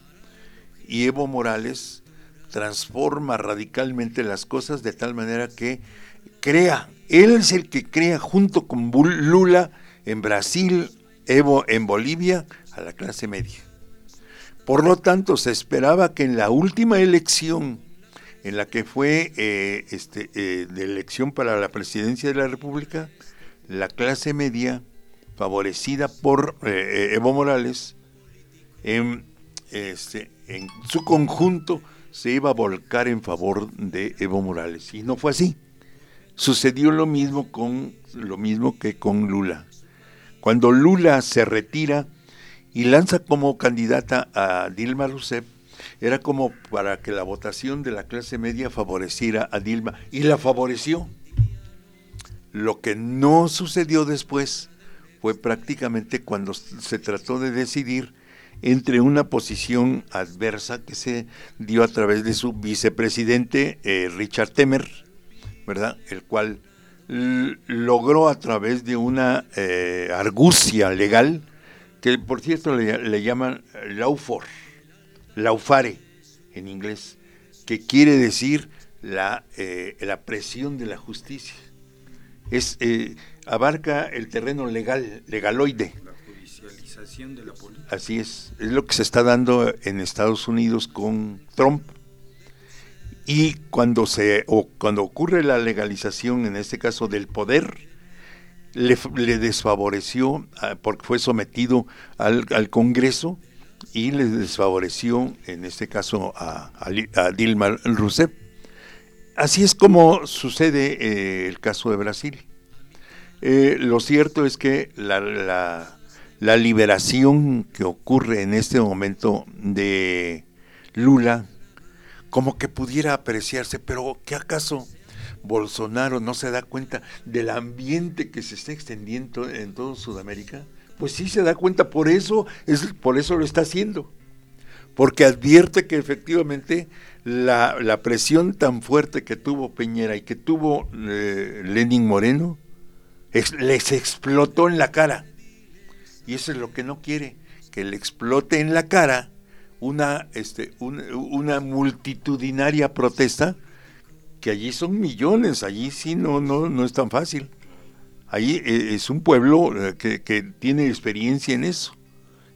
Y Evo Morales transforma radicalmente las cosas de tal manera que crea, él es el que crea junto con Lula en Brasil, Evo en Bolivia, a la clase media. Por lo tanto, se esperaba que en la última elección en la que fue eh, este, eh, de elección para la presidencia de la República, la clase media, favorecida por eh, Evo Morales, en, este, en su conjunto se iba a volcar en favor de Evo Morales. Y no fue así. Sucedió lo mismo, con, lo mismo que con Lula. Cuando Lula se retira y lanza como candidata a Dilma Rousseff, era como para que la votación de la clase media favoreciera a Dilma, y la favoreció. Lo que no sucedió después fue prácticamente cuando se trató de decidir entre una posición adversa que se dio a través de su vicepresidente eh, Richard Temer, ¿verdad? El cual l- logró a través de una eh, argucia legal, que por cierto le, le llaman lawfare, lawfare en inglés, que quiere decir la, eh, la presión de la justicia. Es eh, abarca el terreno legal, legaloide.
La judicialización de la política.
Así es, es lo que se está dando en Estados Unidos con Trump. Y cuando se o cuando ocurre la legalización, en este caso del poder, le, le desfavoreció porque fue sometido al, al Congreso, y le desfavoreció en este caso a, a, a Dilma Rousseff. Así es como sucede eh, el caso de Brasil. Eh, lo cierto es que la, la, la liberación que ocurre en este momento de Lula, como que pudiera apreciarse, pero ¿qué acaso Bolsonaro no se da cuenta del ambiente que se está extendiendo en toda Sudamérica? Pues sí se da cuenta, por eso es por eso lo está haciendo, porque advierte que efectivamente la, la presión tan fuerte que tuvo Piñera y que tuvo eh, Lenín Moreno es, les explotó en la cara, y eso es lo que no quiere, que le explote en la cara una este un, una multitudinaria protesta, que allí son millones, allí sí no no no es tan fácil. Ahí es un pueblo que, que tiene experiencia en eso.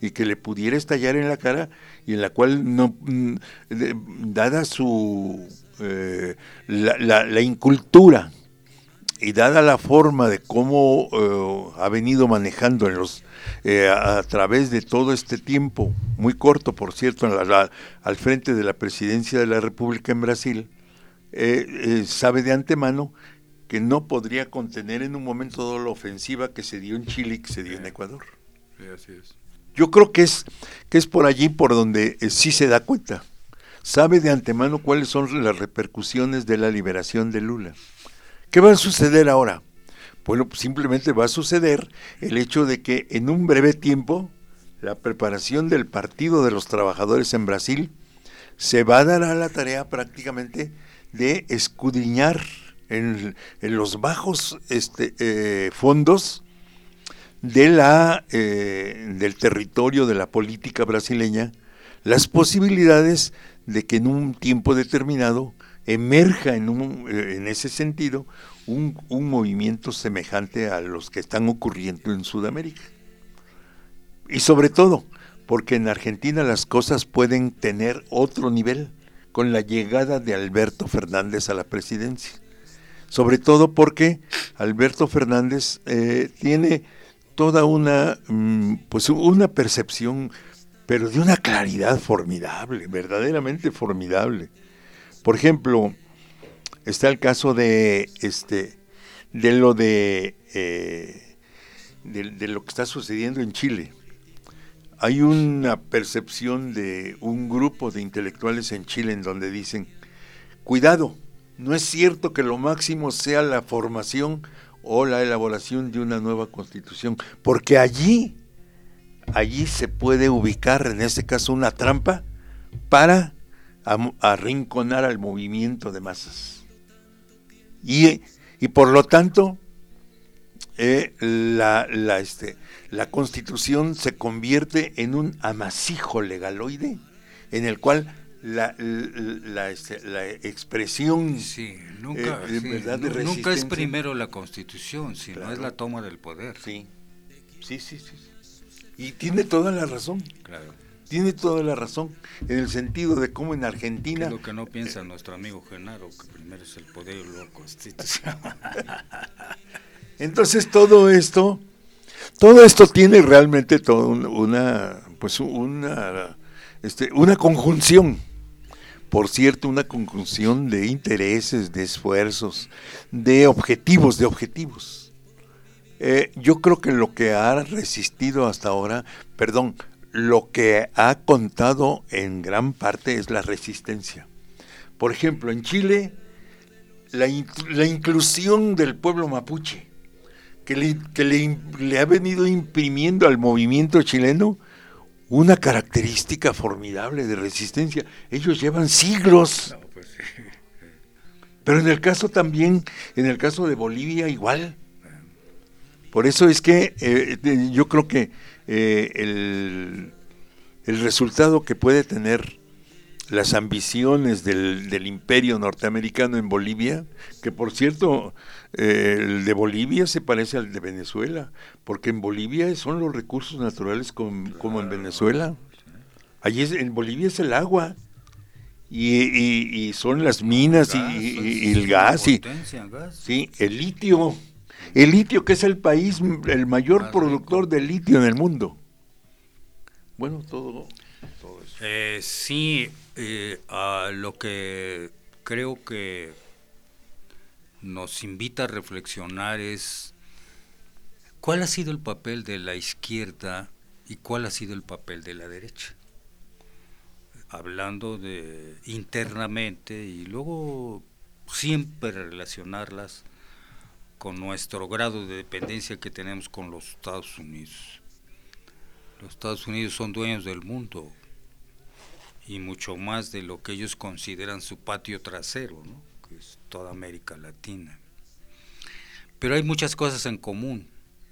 y que le pudiera estallar en la cara, y en la cual, no mm, de, dada su eh, la, la, la incultura y dada la forma de cómo eh, ha venido manejando en los eh, a, a través de todo este tiempo, muy corto por cierto, la, la, al frente de la presidencia de la República en Brasil, eh, eh, sabe de antemano que no podría contener en un momento toda la ofensiva que se dio en Chile y que se dio en Ecuador.
Sí, así es.
Yo creo que es que es por allí por donde eh, sí se da cuenta. Sabe de antemano cuáles son las repercusiones de la liberación de Lula. ¿Qué va a suceder ahora? Bueno, pues simplemente va a suceder el hecho de que en un breve tiempo la preparación del Partido de los Trabajadores en Brasil se va a dar a la tarea prácticamente de escudriñar en, en los bajos este, eh, fondos de la eh, del territorio de la política brasileña las posibilidades de que en un tiempo determinado emerja en, un, en ese sentido un, un movimiento semejante a los que están ocurriendo en Sudamérica. Y sobre todo, porque en Argentina las cosas pueden tener otro nivel con la llegada de Alberto Fernández a la presidencia. Sobre todo porque Alberto Fernández eh, tiene toda una, mm, pues una percepción, pero de una claridad formidable, verdaderamente formidable. Por ejemplo, está el caso de este de lo de, eh, de de lo que está sucediendo en Chile. Hay una percepción de un grupo de intelectuales en Chile en donde dicen, cuidado, no es cierto que lo máximo sea la formación o la elaboración de una nueva constitución, porque allí, allí se puede ubicar en este caso una trampa para arrinconar al movimiento de masas. Y, y por lo tanto, eh, la, la, este, la Constitución se convierte en un amasijo legaloide en el cual la, la, la, este, la expresión
sí, nunca,
eh,
sí,
¿verdad?
No,
de
nunca es primero la Constitución, sino
claro.
es la toma del poder.
Sí, sí, sí, sí. Y tiene toda la razón.
Claro.
Tiene toda la razón, en el sentido de cómo en Argentina...
Es lo que no piensa eh, nuestro amigo Genaro, que primero es el poder y luego Constitución.
Entonces todo esto, todo esto tiene realmente toda una, pues una, este, una conjunción, por cierto, una conjunción de intereses, de esfuerzos, de objetivos, de objetivos. Eh, yo creo que lo que ha resistido hasta ahora, perdón, lo que ha contado en gran parte es la resistencia. Por ejemplo, en Chile, la, in, la inclusión del pueblo mapuche, que, le, que le, le ha venido imprimiendo al movimiento chileno una característica formidable de resistencia. Ellos llevan siglos. No, pues sí. Pero en el caso también, en el caso de Bolivia igual. Por eso es que eh, yo creo que eh, el, el resultado que puede tener las ambiciones del, del imperio norteamericano en Bolivia, que por cierto, eh, el de Bolivia se parece al de Venezuela, porque en Bolivia son los recursos naturales como, claro, como en Venezuela. Allí es, en Bolivia es el agua, y, y, y son las minas, el gas, y, y, y el gas, y, gas. Sí, el litio. El litio, que es el país, el mayor productor de litio en el mundo. Bueno, todo, todo eso.
Eh, sí, eh, a lo que creo que nos invita a reflexionar es cuál ha sido el papel de la izquierda y cuál ha sido el papel de la derecha. Hablando de internamente y luego siempre relacionarlas con nuestro grado de dependencia que tenemos con los Estados Unidos. Los Estados Unidos son dueños del mundo y mucho más de lo que ellos consideran su patio trasero, ¿no? Que es toda América Latina. Pero hay muchas cosas en común,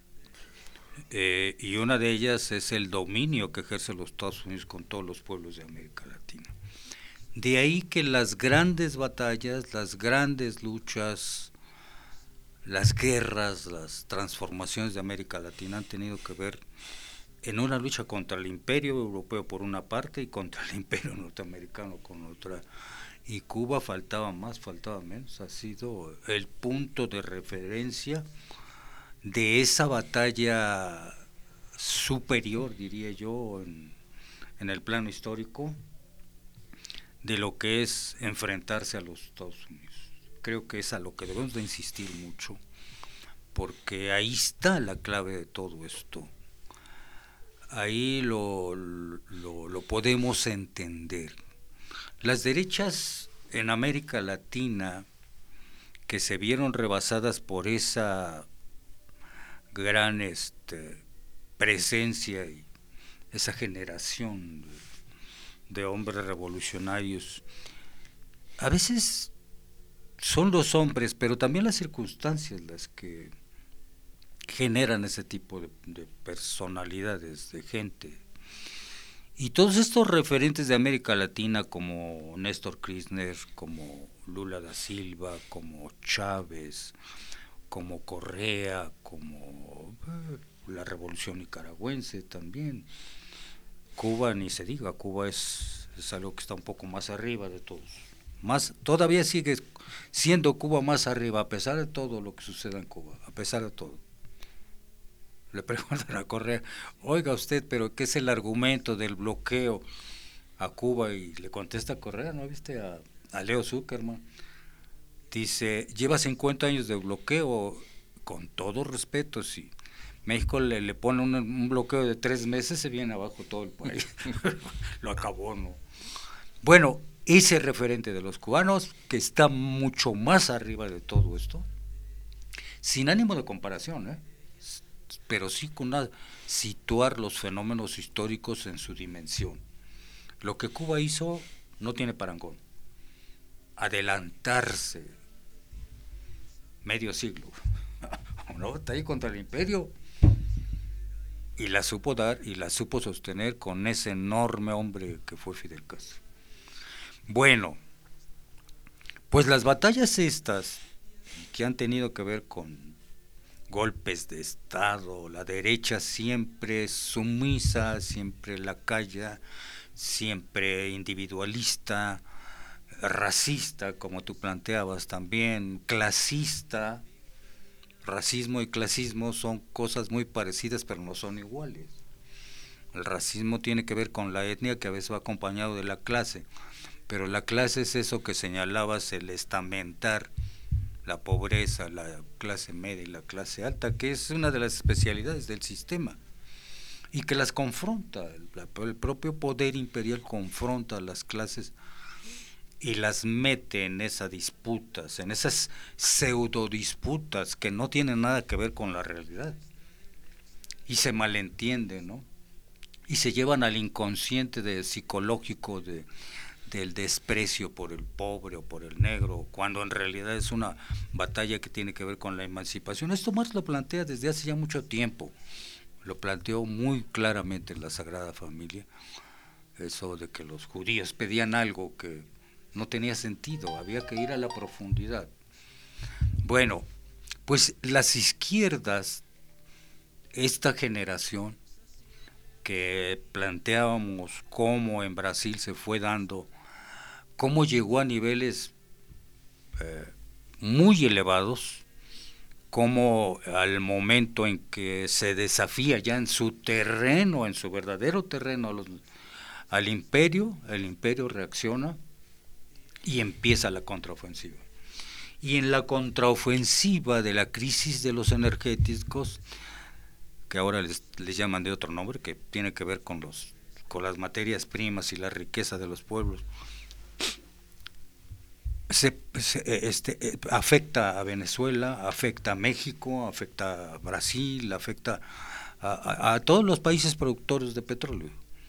eh, y una de ellas es el dominio que ejerce los Estados Unidos con todos los pueblos de América Latina. De ahí que las grandes batallas, las grandes luchas, las guerras, las transformaciones de América Latina han tenido que ver en una lucha contra el imperio europeo por una parte y contra el imperio norteamericano con otra. Y Cuba faltaba más, faltaba menos, ha sido el punto de referencia de esa batalla superior, diría yo, en, en el plano histórico, de lo que es enfrentarse a los Estados Unidos. Creo que es a lo que debemos de insistir mucho, porque ahí está la clave de todo esto. Ahí lo, lo, lo podemos entender. Las derechas en América Latina, que se vieron rebasadas por esa gran este, presencia y esa generación de, de hombres revolucionarios, a veces son los hombres, pero también las circunstancias las que generan ese tipo de, de personalidades, de gente. Y todos estos referentes de América Latina como Néstor Kirchner, como Lula da Silva, como Chávez, como Correa, como eh, la revolución nicaragüense también. Cuba ni se diga, Cuba es, es algo que está un poco más arriba de todos. Más, todavía sigue siendo Cuba más arriba, a pesar de todo lo que suceda en Cuba, a pesar de todo. Le preguntan a Correa, oiga usted, pero ¿qué es el argumento del bloqueo a Cuba? Y le contesta Correa, ¿no viste a, a Leo Zuckerman? Dice, lleva cincuenta años de bloqueo, con todo respeto, si México le, le pone un, un bloqueo de tres meses, se viene abajo todo el país. Lo acabó, ¿no? Bueno, ese referente de los cubanos, que está mucho más arriba de todo esto, sin ánimo de comparación, ¿eh? Pero sí con una, situar los fenómenos históricos en su dimensión. Lo que Cuba hizo no tiene parangón. Adelantarse medio siglo, ¿no? Está ahí contra el imperio y la supo dar y la supo sostener con ese enorme hombre que fue Fidel Castro. Bueno, pues las batallas estas que han tenido que ver con golpes de Estado, la derecha siempre sumisa, siempre lacaya, siempre individualista, racista, como tú planteabas también, clasista. Racismo y clasismo son cosas muy parecidas, pero no son iguales. El racismo tiene que ver con la etnia, que a veces va acompañado de la clase, pero la clase es eso que señalabas, el estamentar la pobreza, la clase media y la clase alta, que es una de las especialidades del sistema y que las confronta. El, el propio poder imperial confronta a las clases y las mete en esas disputas, en esas pseudo disputas que no tienen nada que ver con la realidad y se malentienden, ¿no? Y se llevan al inconsciente de, psicológico de del desprecio por el pobre o por el negro, cuando en realidad es una batalla que tiene que ver con la emancipación. Esto Marx lo plantea desde hace ya mucho tiempo, lo planteó muy claramente en la Sagrada Familia, eso de que los judíos pedían algo que no tenía sentido, había que ir a la profundidad. Bueno, pues las izquierdas, esta generación que planteábamos cómo en Brasil se fue dando, cómo llegó a niveles eh, muy elevados, cómo al momento en que se desafía ya en su terreno, en su verdadero terreno a los, al imperio, el imperio reacciona y empieza la contraofensiva. Y en la contraofensiva de la crisis de los energéticos, que ahora les, les llaman de otro nombre, que tiene que ver con los con las materias primas y la riqueza de los pueblos, se, se este, afecta a Venezuela, afecta a México, afecta a Brasil, afecta a, a, a todos los países productores de petróleo.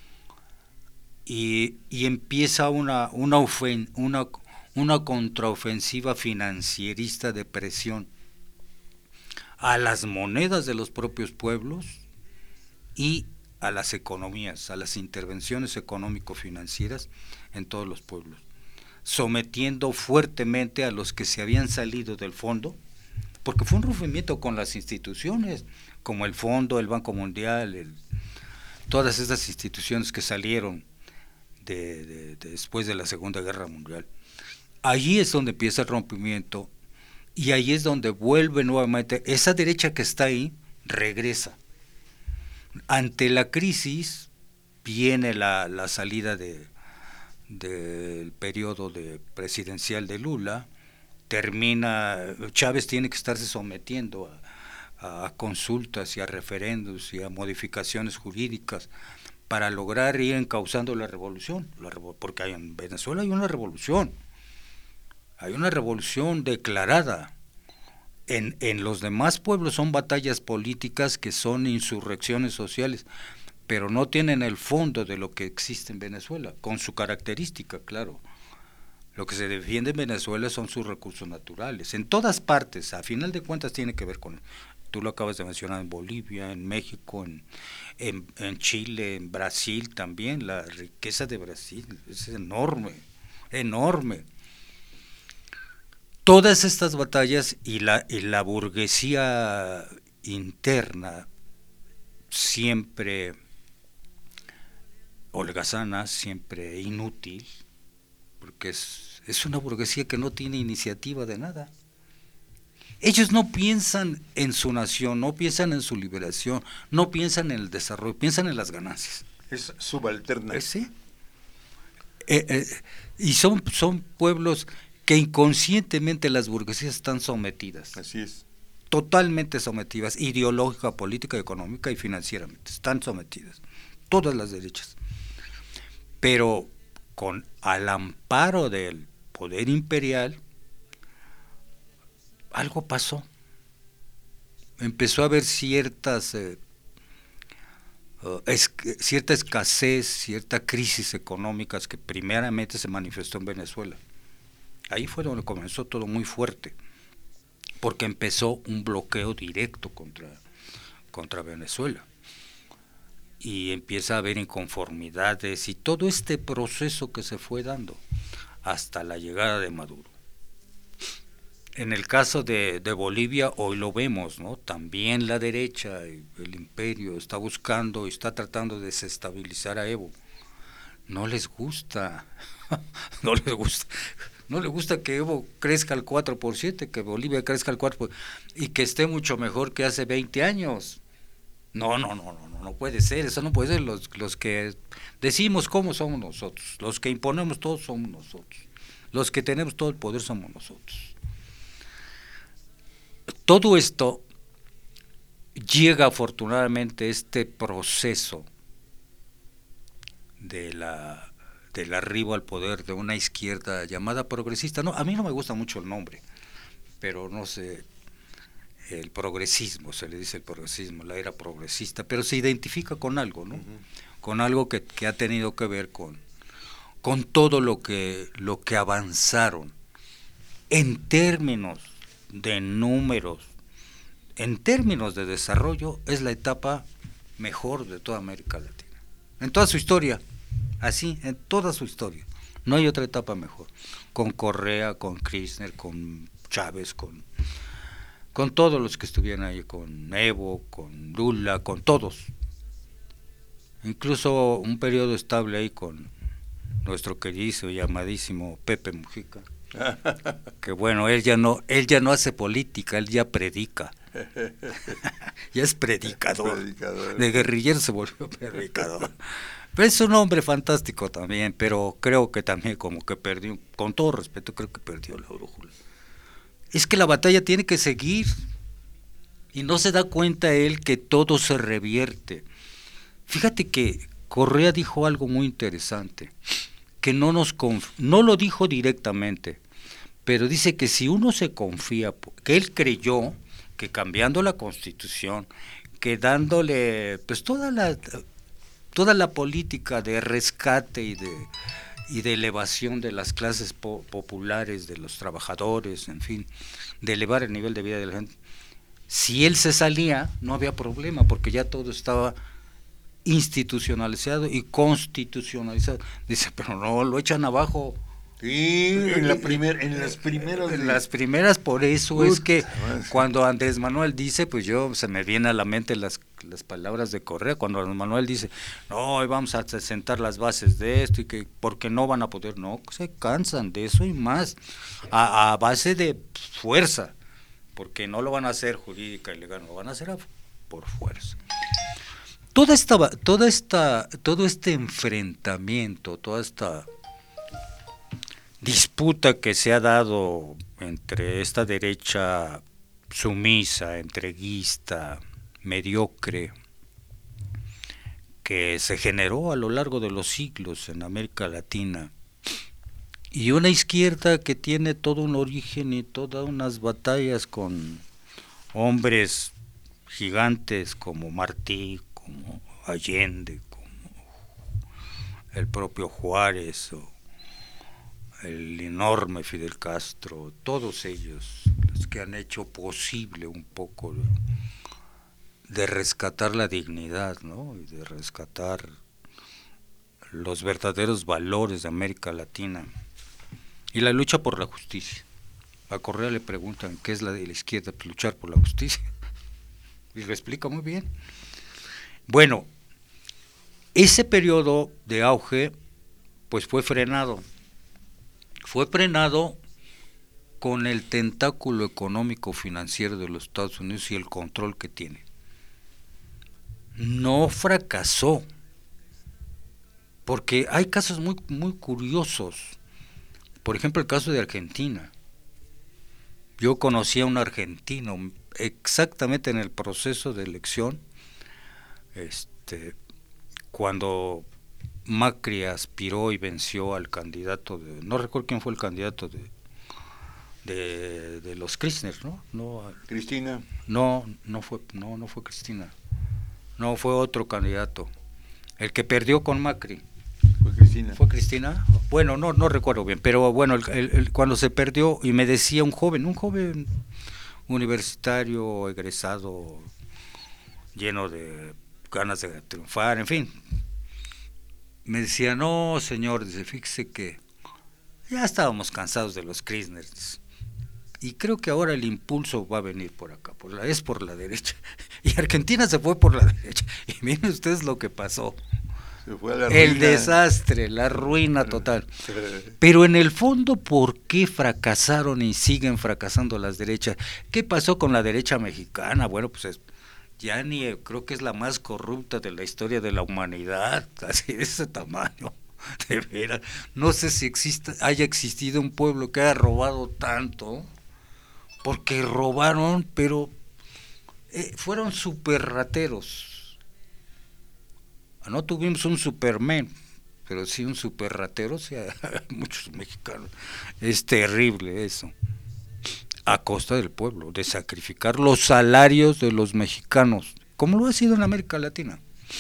Y, y empieza una, una, ofen, una, una contraofensiva financierista de presión a las monedas de los propios pueblos y a las economías, a las intervenciones económico-financieras en todos los pueblos, sometiendo fuertemente a los que se habían salido del fondo, porque fue un rompimiento con las instituciones, como el Fondo, el Banco Mundial, el, todas estas instituciones que salieron de, de, de después de la Segunda Guerra Mundial. Allí es donde empieza el rompimiento y ahí es donde vuelve nuevamente, esa derecha que está ahí, regresa. Ante la crisis viene la, la salida de del periodo de presidencial de Lula, termina, Chávez tiene que estarse sometiendo a, a consultas y a referendos y a modificaciones jurídicas para lograr ir encauzando la revolución, la revo- porque hay, en Venezuela hay una revolución, hay una revolución declarada. En, en los demás pueblos son batallas políticas que son insurrecciones sociales, pero no tienen el fondo de lo que existe en Venezuela, con su característica, claro. Lo que se defiende en Venezuela son sus recursos naturales, en todas partes, a final de cuentas tiene que ver con, tú lo acabas de mencionar, en Bolivia, en México, en, en, en Chile, en Brasil también, la riqueza de Brasil es enorme, enorme. Todas estas batallas y la, y la burguesía interna siempre holgazana, siempre inútil, porque es, es una burguesía que no tiene iniciativa de nada. Ellos no piensan en su nación, no piensan en su liberación, no piensan en el desarrollo, piensan en las ganancias.
Es subalterna.
Eh, sí. Eh, eh, y son, son pueblos que inconscientemente las burguesías están sometidas.
Así es.
Totalmente sometidas, ideológica, política, económica y financieramente. Están sometidas. Todas las derechas. Pero con al amparo del poder imperial, algo pasó. Empezó a haber ciertas eh, uh, es, cierta escasez, cierta crisis económicas que primeramente se manifestó en Venezuela. Ahí fue donde comenzó todo muy fuerte, porque empezó un bloqueo directo contra, contra Venezuela. Y empieza a haber inconformidades y todo este proceso que se fue dando hasta la llegada de Maduro. En el caso de, de Bolivia, hoy lo vemos, ¿no? También la derecha, el imperio, está buscando y está tratando de desestabilizar a Evo. No les gusta, no les gusta, no les gusta que Evo crezca al cuatro por ciento, que Bolivia crezca al cuatro por ciento y que esté mucho mejor que hace veinte años. No, no, no, no, no, no puede ser, eso no puede ser. Los, los que decimos cómo somos nosotros, los que imponemos todos somos nosotros, los que tenemos todo el poder somos nosotros. Todo esto llega afortunadamente este proceso de la del arribo al poder de una izquierda llamada progresista. No, a mí no me gusta mucho el nombre, pero no sé, el progresismo, se le dice el progresismo, la era progresista, pero se identifica con algo, ¿no? Uh-huh. Con algo que, que ha tenido que ver con, con todo lo que, lo que avanzaron en términos de números, en términos de desarrollo, es la etapa mejor de toda América Latina, en toda su historia, así, en toda su historia, no hay otra etapa mejor, con Correa, con Kirchner, con Chávez, con, con todos los que estuvieron ahí, con Evo, con Lula, con todos, incluso un periodo estable ahí con nuestro querido y amadísimo Pepe Mujica, que bueno, él ya no, él ya no hace política, él ya predica, ya es predicador, predicador. De guerrillero se volvió predicador, pero es un hombre fantástico también, pero creo que también como que perdió, con todo respeto, creo que perdió la brújula. Es que la batalla tiene que seguir y no se da cuenta él que todo se revierte. Fíjate que Correa dijo algo muy interesante, que no nos conf- no lo dijo directamente, pero dice que si uno se confía, que él creyó que cambiando la Constitución, que dándole pues toda la toda la política de rescate y de y de elevación de las clases po- populares, de los trabajadores, en fin, de elevar el nivel de vida de la gente, si él se salía no había problema porque ya todo estaba institucionalizado y constitucionalizado. Dice, pero no, lo echan abajo
Sí, en, la primer, en las primeras.
En las primeras, por eso Uf, es que cuando Andrés Manuel dice, pues yo se me viene a la mente las, las palabras de Correa, cuando Andrés Manuel dice, no, hoy vamos a sentar las bases de esto y que porque no van a poder, no, se cansan de eso y más, a, a base de fuerza, porque no lo van a hacer jurídica y legal, lo van a hacer a, por fuerza. Toda esta, toda esta, todo este enfrentamiento, toda esta disputa que se ha dado entre esta derecha sumisa, entreguista, mediocre, que se generó a lo largo de los siglos en América Latina, y una izquierda que tiene todo un origen y todas unas batallas con hombres gigantes como Martí, como Allende, como el propio Juárez o el enorme Fidel Castro, todos ellos los que han hecho posible un poco de rescatar la dignidad, ¿no? Y de rescatar los verdaderos valores de América Latina y la lucha por la justicia. A Correa le preguntan qué es la de la izquierda, pues luchar por la justicia, y lo explica muy bien. Bueno, ese periodo de auge pues fue frenado. Fue frenado con el tentáculo económico financiero de los Estados Unidos y el control que tiene. No fracasó, porque hay casos muy, muy curiosos. Por ejemplo, el caso de Argentina. Yo conocí a un argentino exactamente en el proceso de elección, este, cuando Macri aspiró y venció al candidato de, no recuerdo quién fue el candidato de de, de los Kirchner, ¿no? No,
Cristina.
No, no fue, no, no fue Cristina. No, fue otro candidato. El que perdió con Macri.
Fue Cristina.
¿Fue Cristina? Bueno, no, no recuerdo bien, pero bueno, el, el, el, cuando se perdió, y me decía un joven, un joven universitario, egresado, lleno de ganas de triunfar, en fin, me decía, no, señor, dice, fíjese que ya estábamos cansados de los Kirchner, y creo que ahora el impulso va a venir por acá, por la, es por la derecha, y Argentina se fue por la derecha, y miren ustedes lo que pasó.
Se fue a la
el
ruina.
Desastre, la ruina total. Pero en el fondo, ¿por qué fracasaron y siguen fracasando las derechas? ¿Qué pasó con la derecha mexicana? Bueno, pues es, ya ni creo que es la más corrupta de la historia de la humanidad, así de ese tamaño, de veras. No sé si exista, haya existido un pueblo que haya robado tanto, porque robaron, pero eh, fueron super rateros. No tuvimos un Superman, pero sí un super ratero, o sea, muchos mexicanos. Es terrible eso. A costa del pueblo, de sacrificar los salarios de los mexicanos, como lo ha sido en América Latina.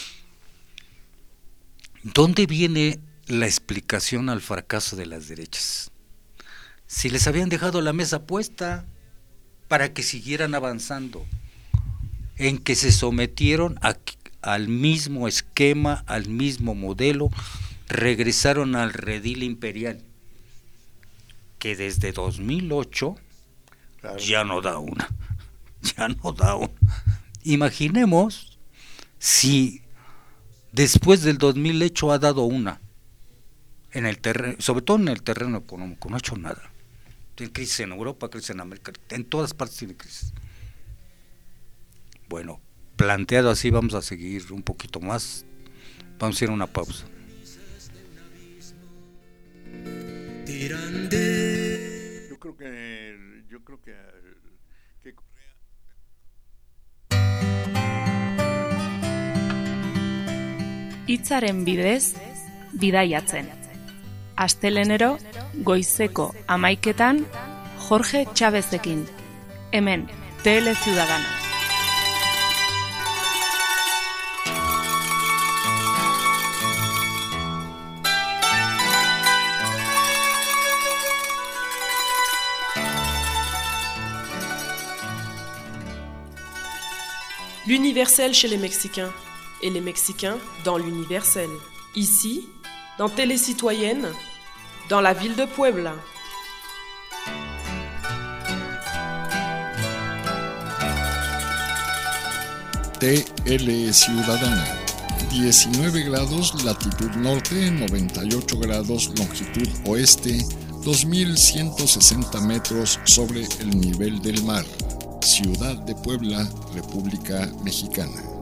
¿Dónde viene la explicación al fracaso de las derechas? Si les habían dejado la mesa puesta para que siguieran avanzando, en que se sometieron a al mismo esquema, al mismo modelo, regresaron al redil imperial, que desde dos mil ocho claro. ya no da una, ya no da una. Imaginemos si después del dos mil ocho ha dado una, en el terreno, sobre todo en el terreno económico, no ha hecho nada. Tiene crisis en Europa, crisis en América, en todas partes tiene crisis. Bueno, planteado así, vamos a seguir un poquito más. Vamos a ir a una pausa.
Yo creo que yo creo que, que Correa...
Hitzaren bidez bidaiatzen. Astelenero goizeko hamaiketan Jorge Chávezekin. Hemen Tele Ciudadana.
L'universel chez les Mexicains, et les Mexicains dans l'universel. Ici, dans Télé Citoyenne, dans la ville de Puebla.
T L Ciudadana, diecinueve grados latitud norte, noventa y ocho grados longitud oeste, dos mil ciento sesenta metros sobre el nivel del mar. Ciudad de Puebla, República Mexicana.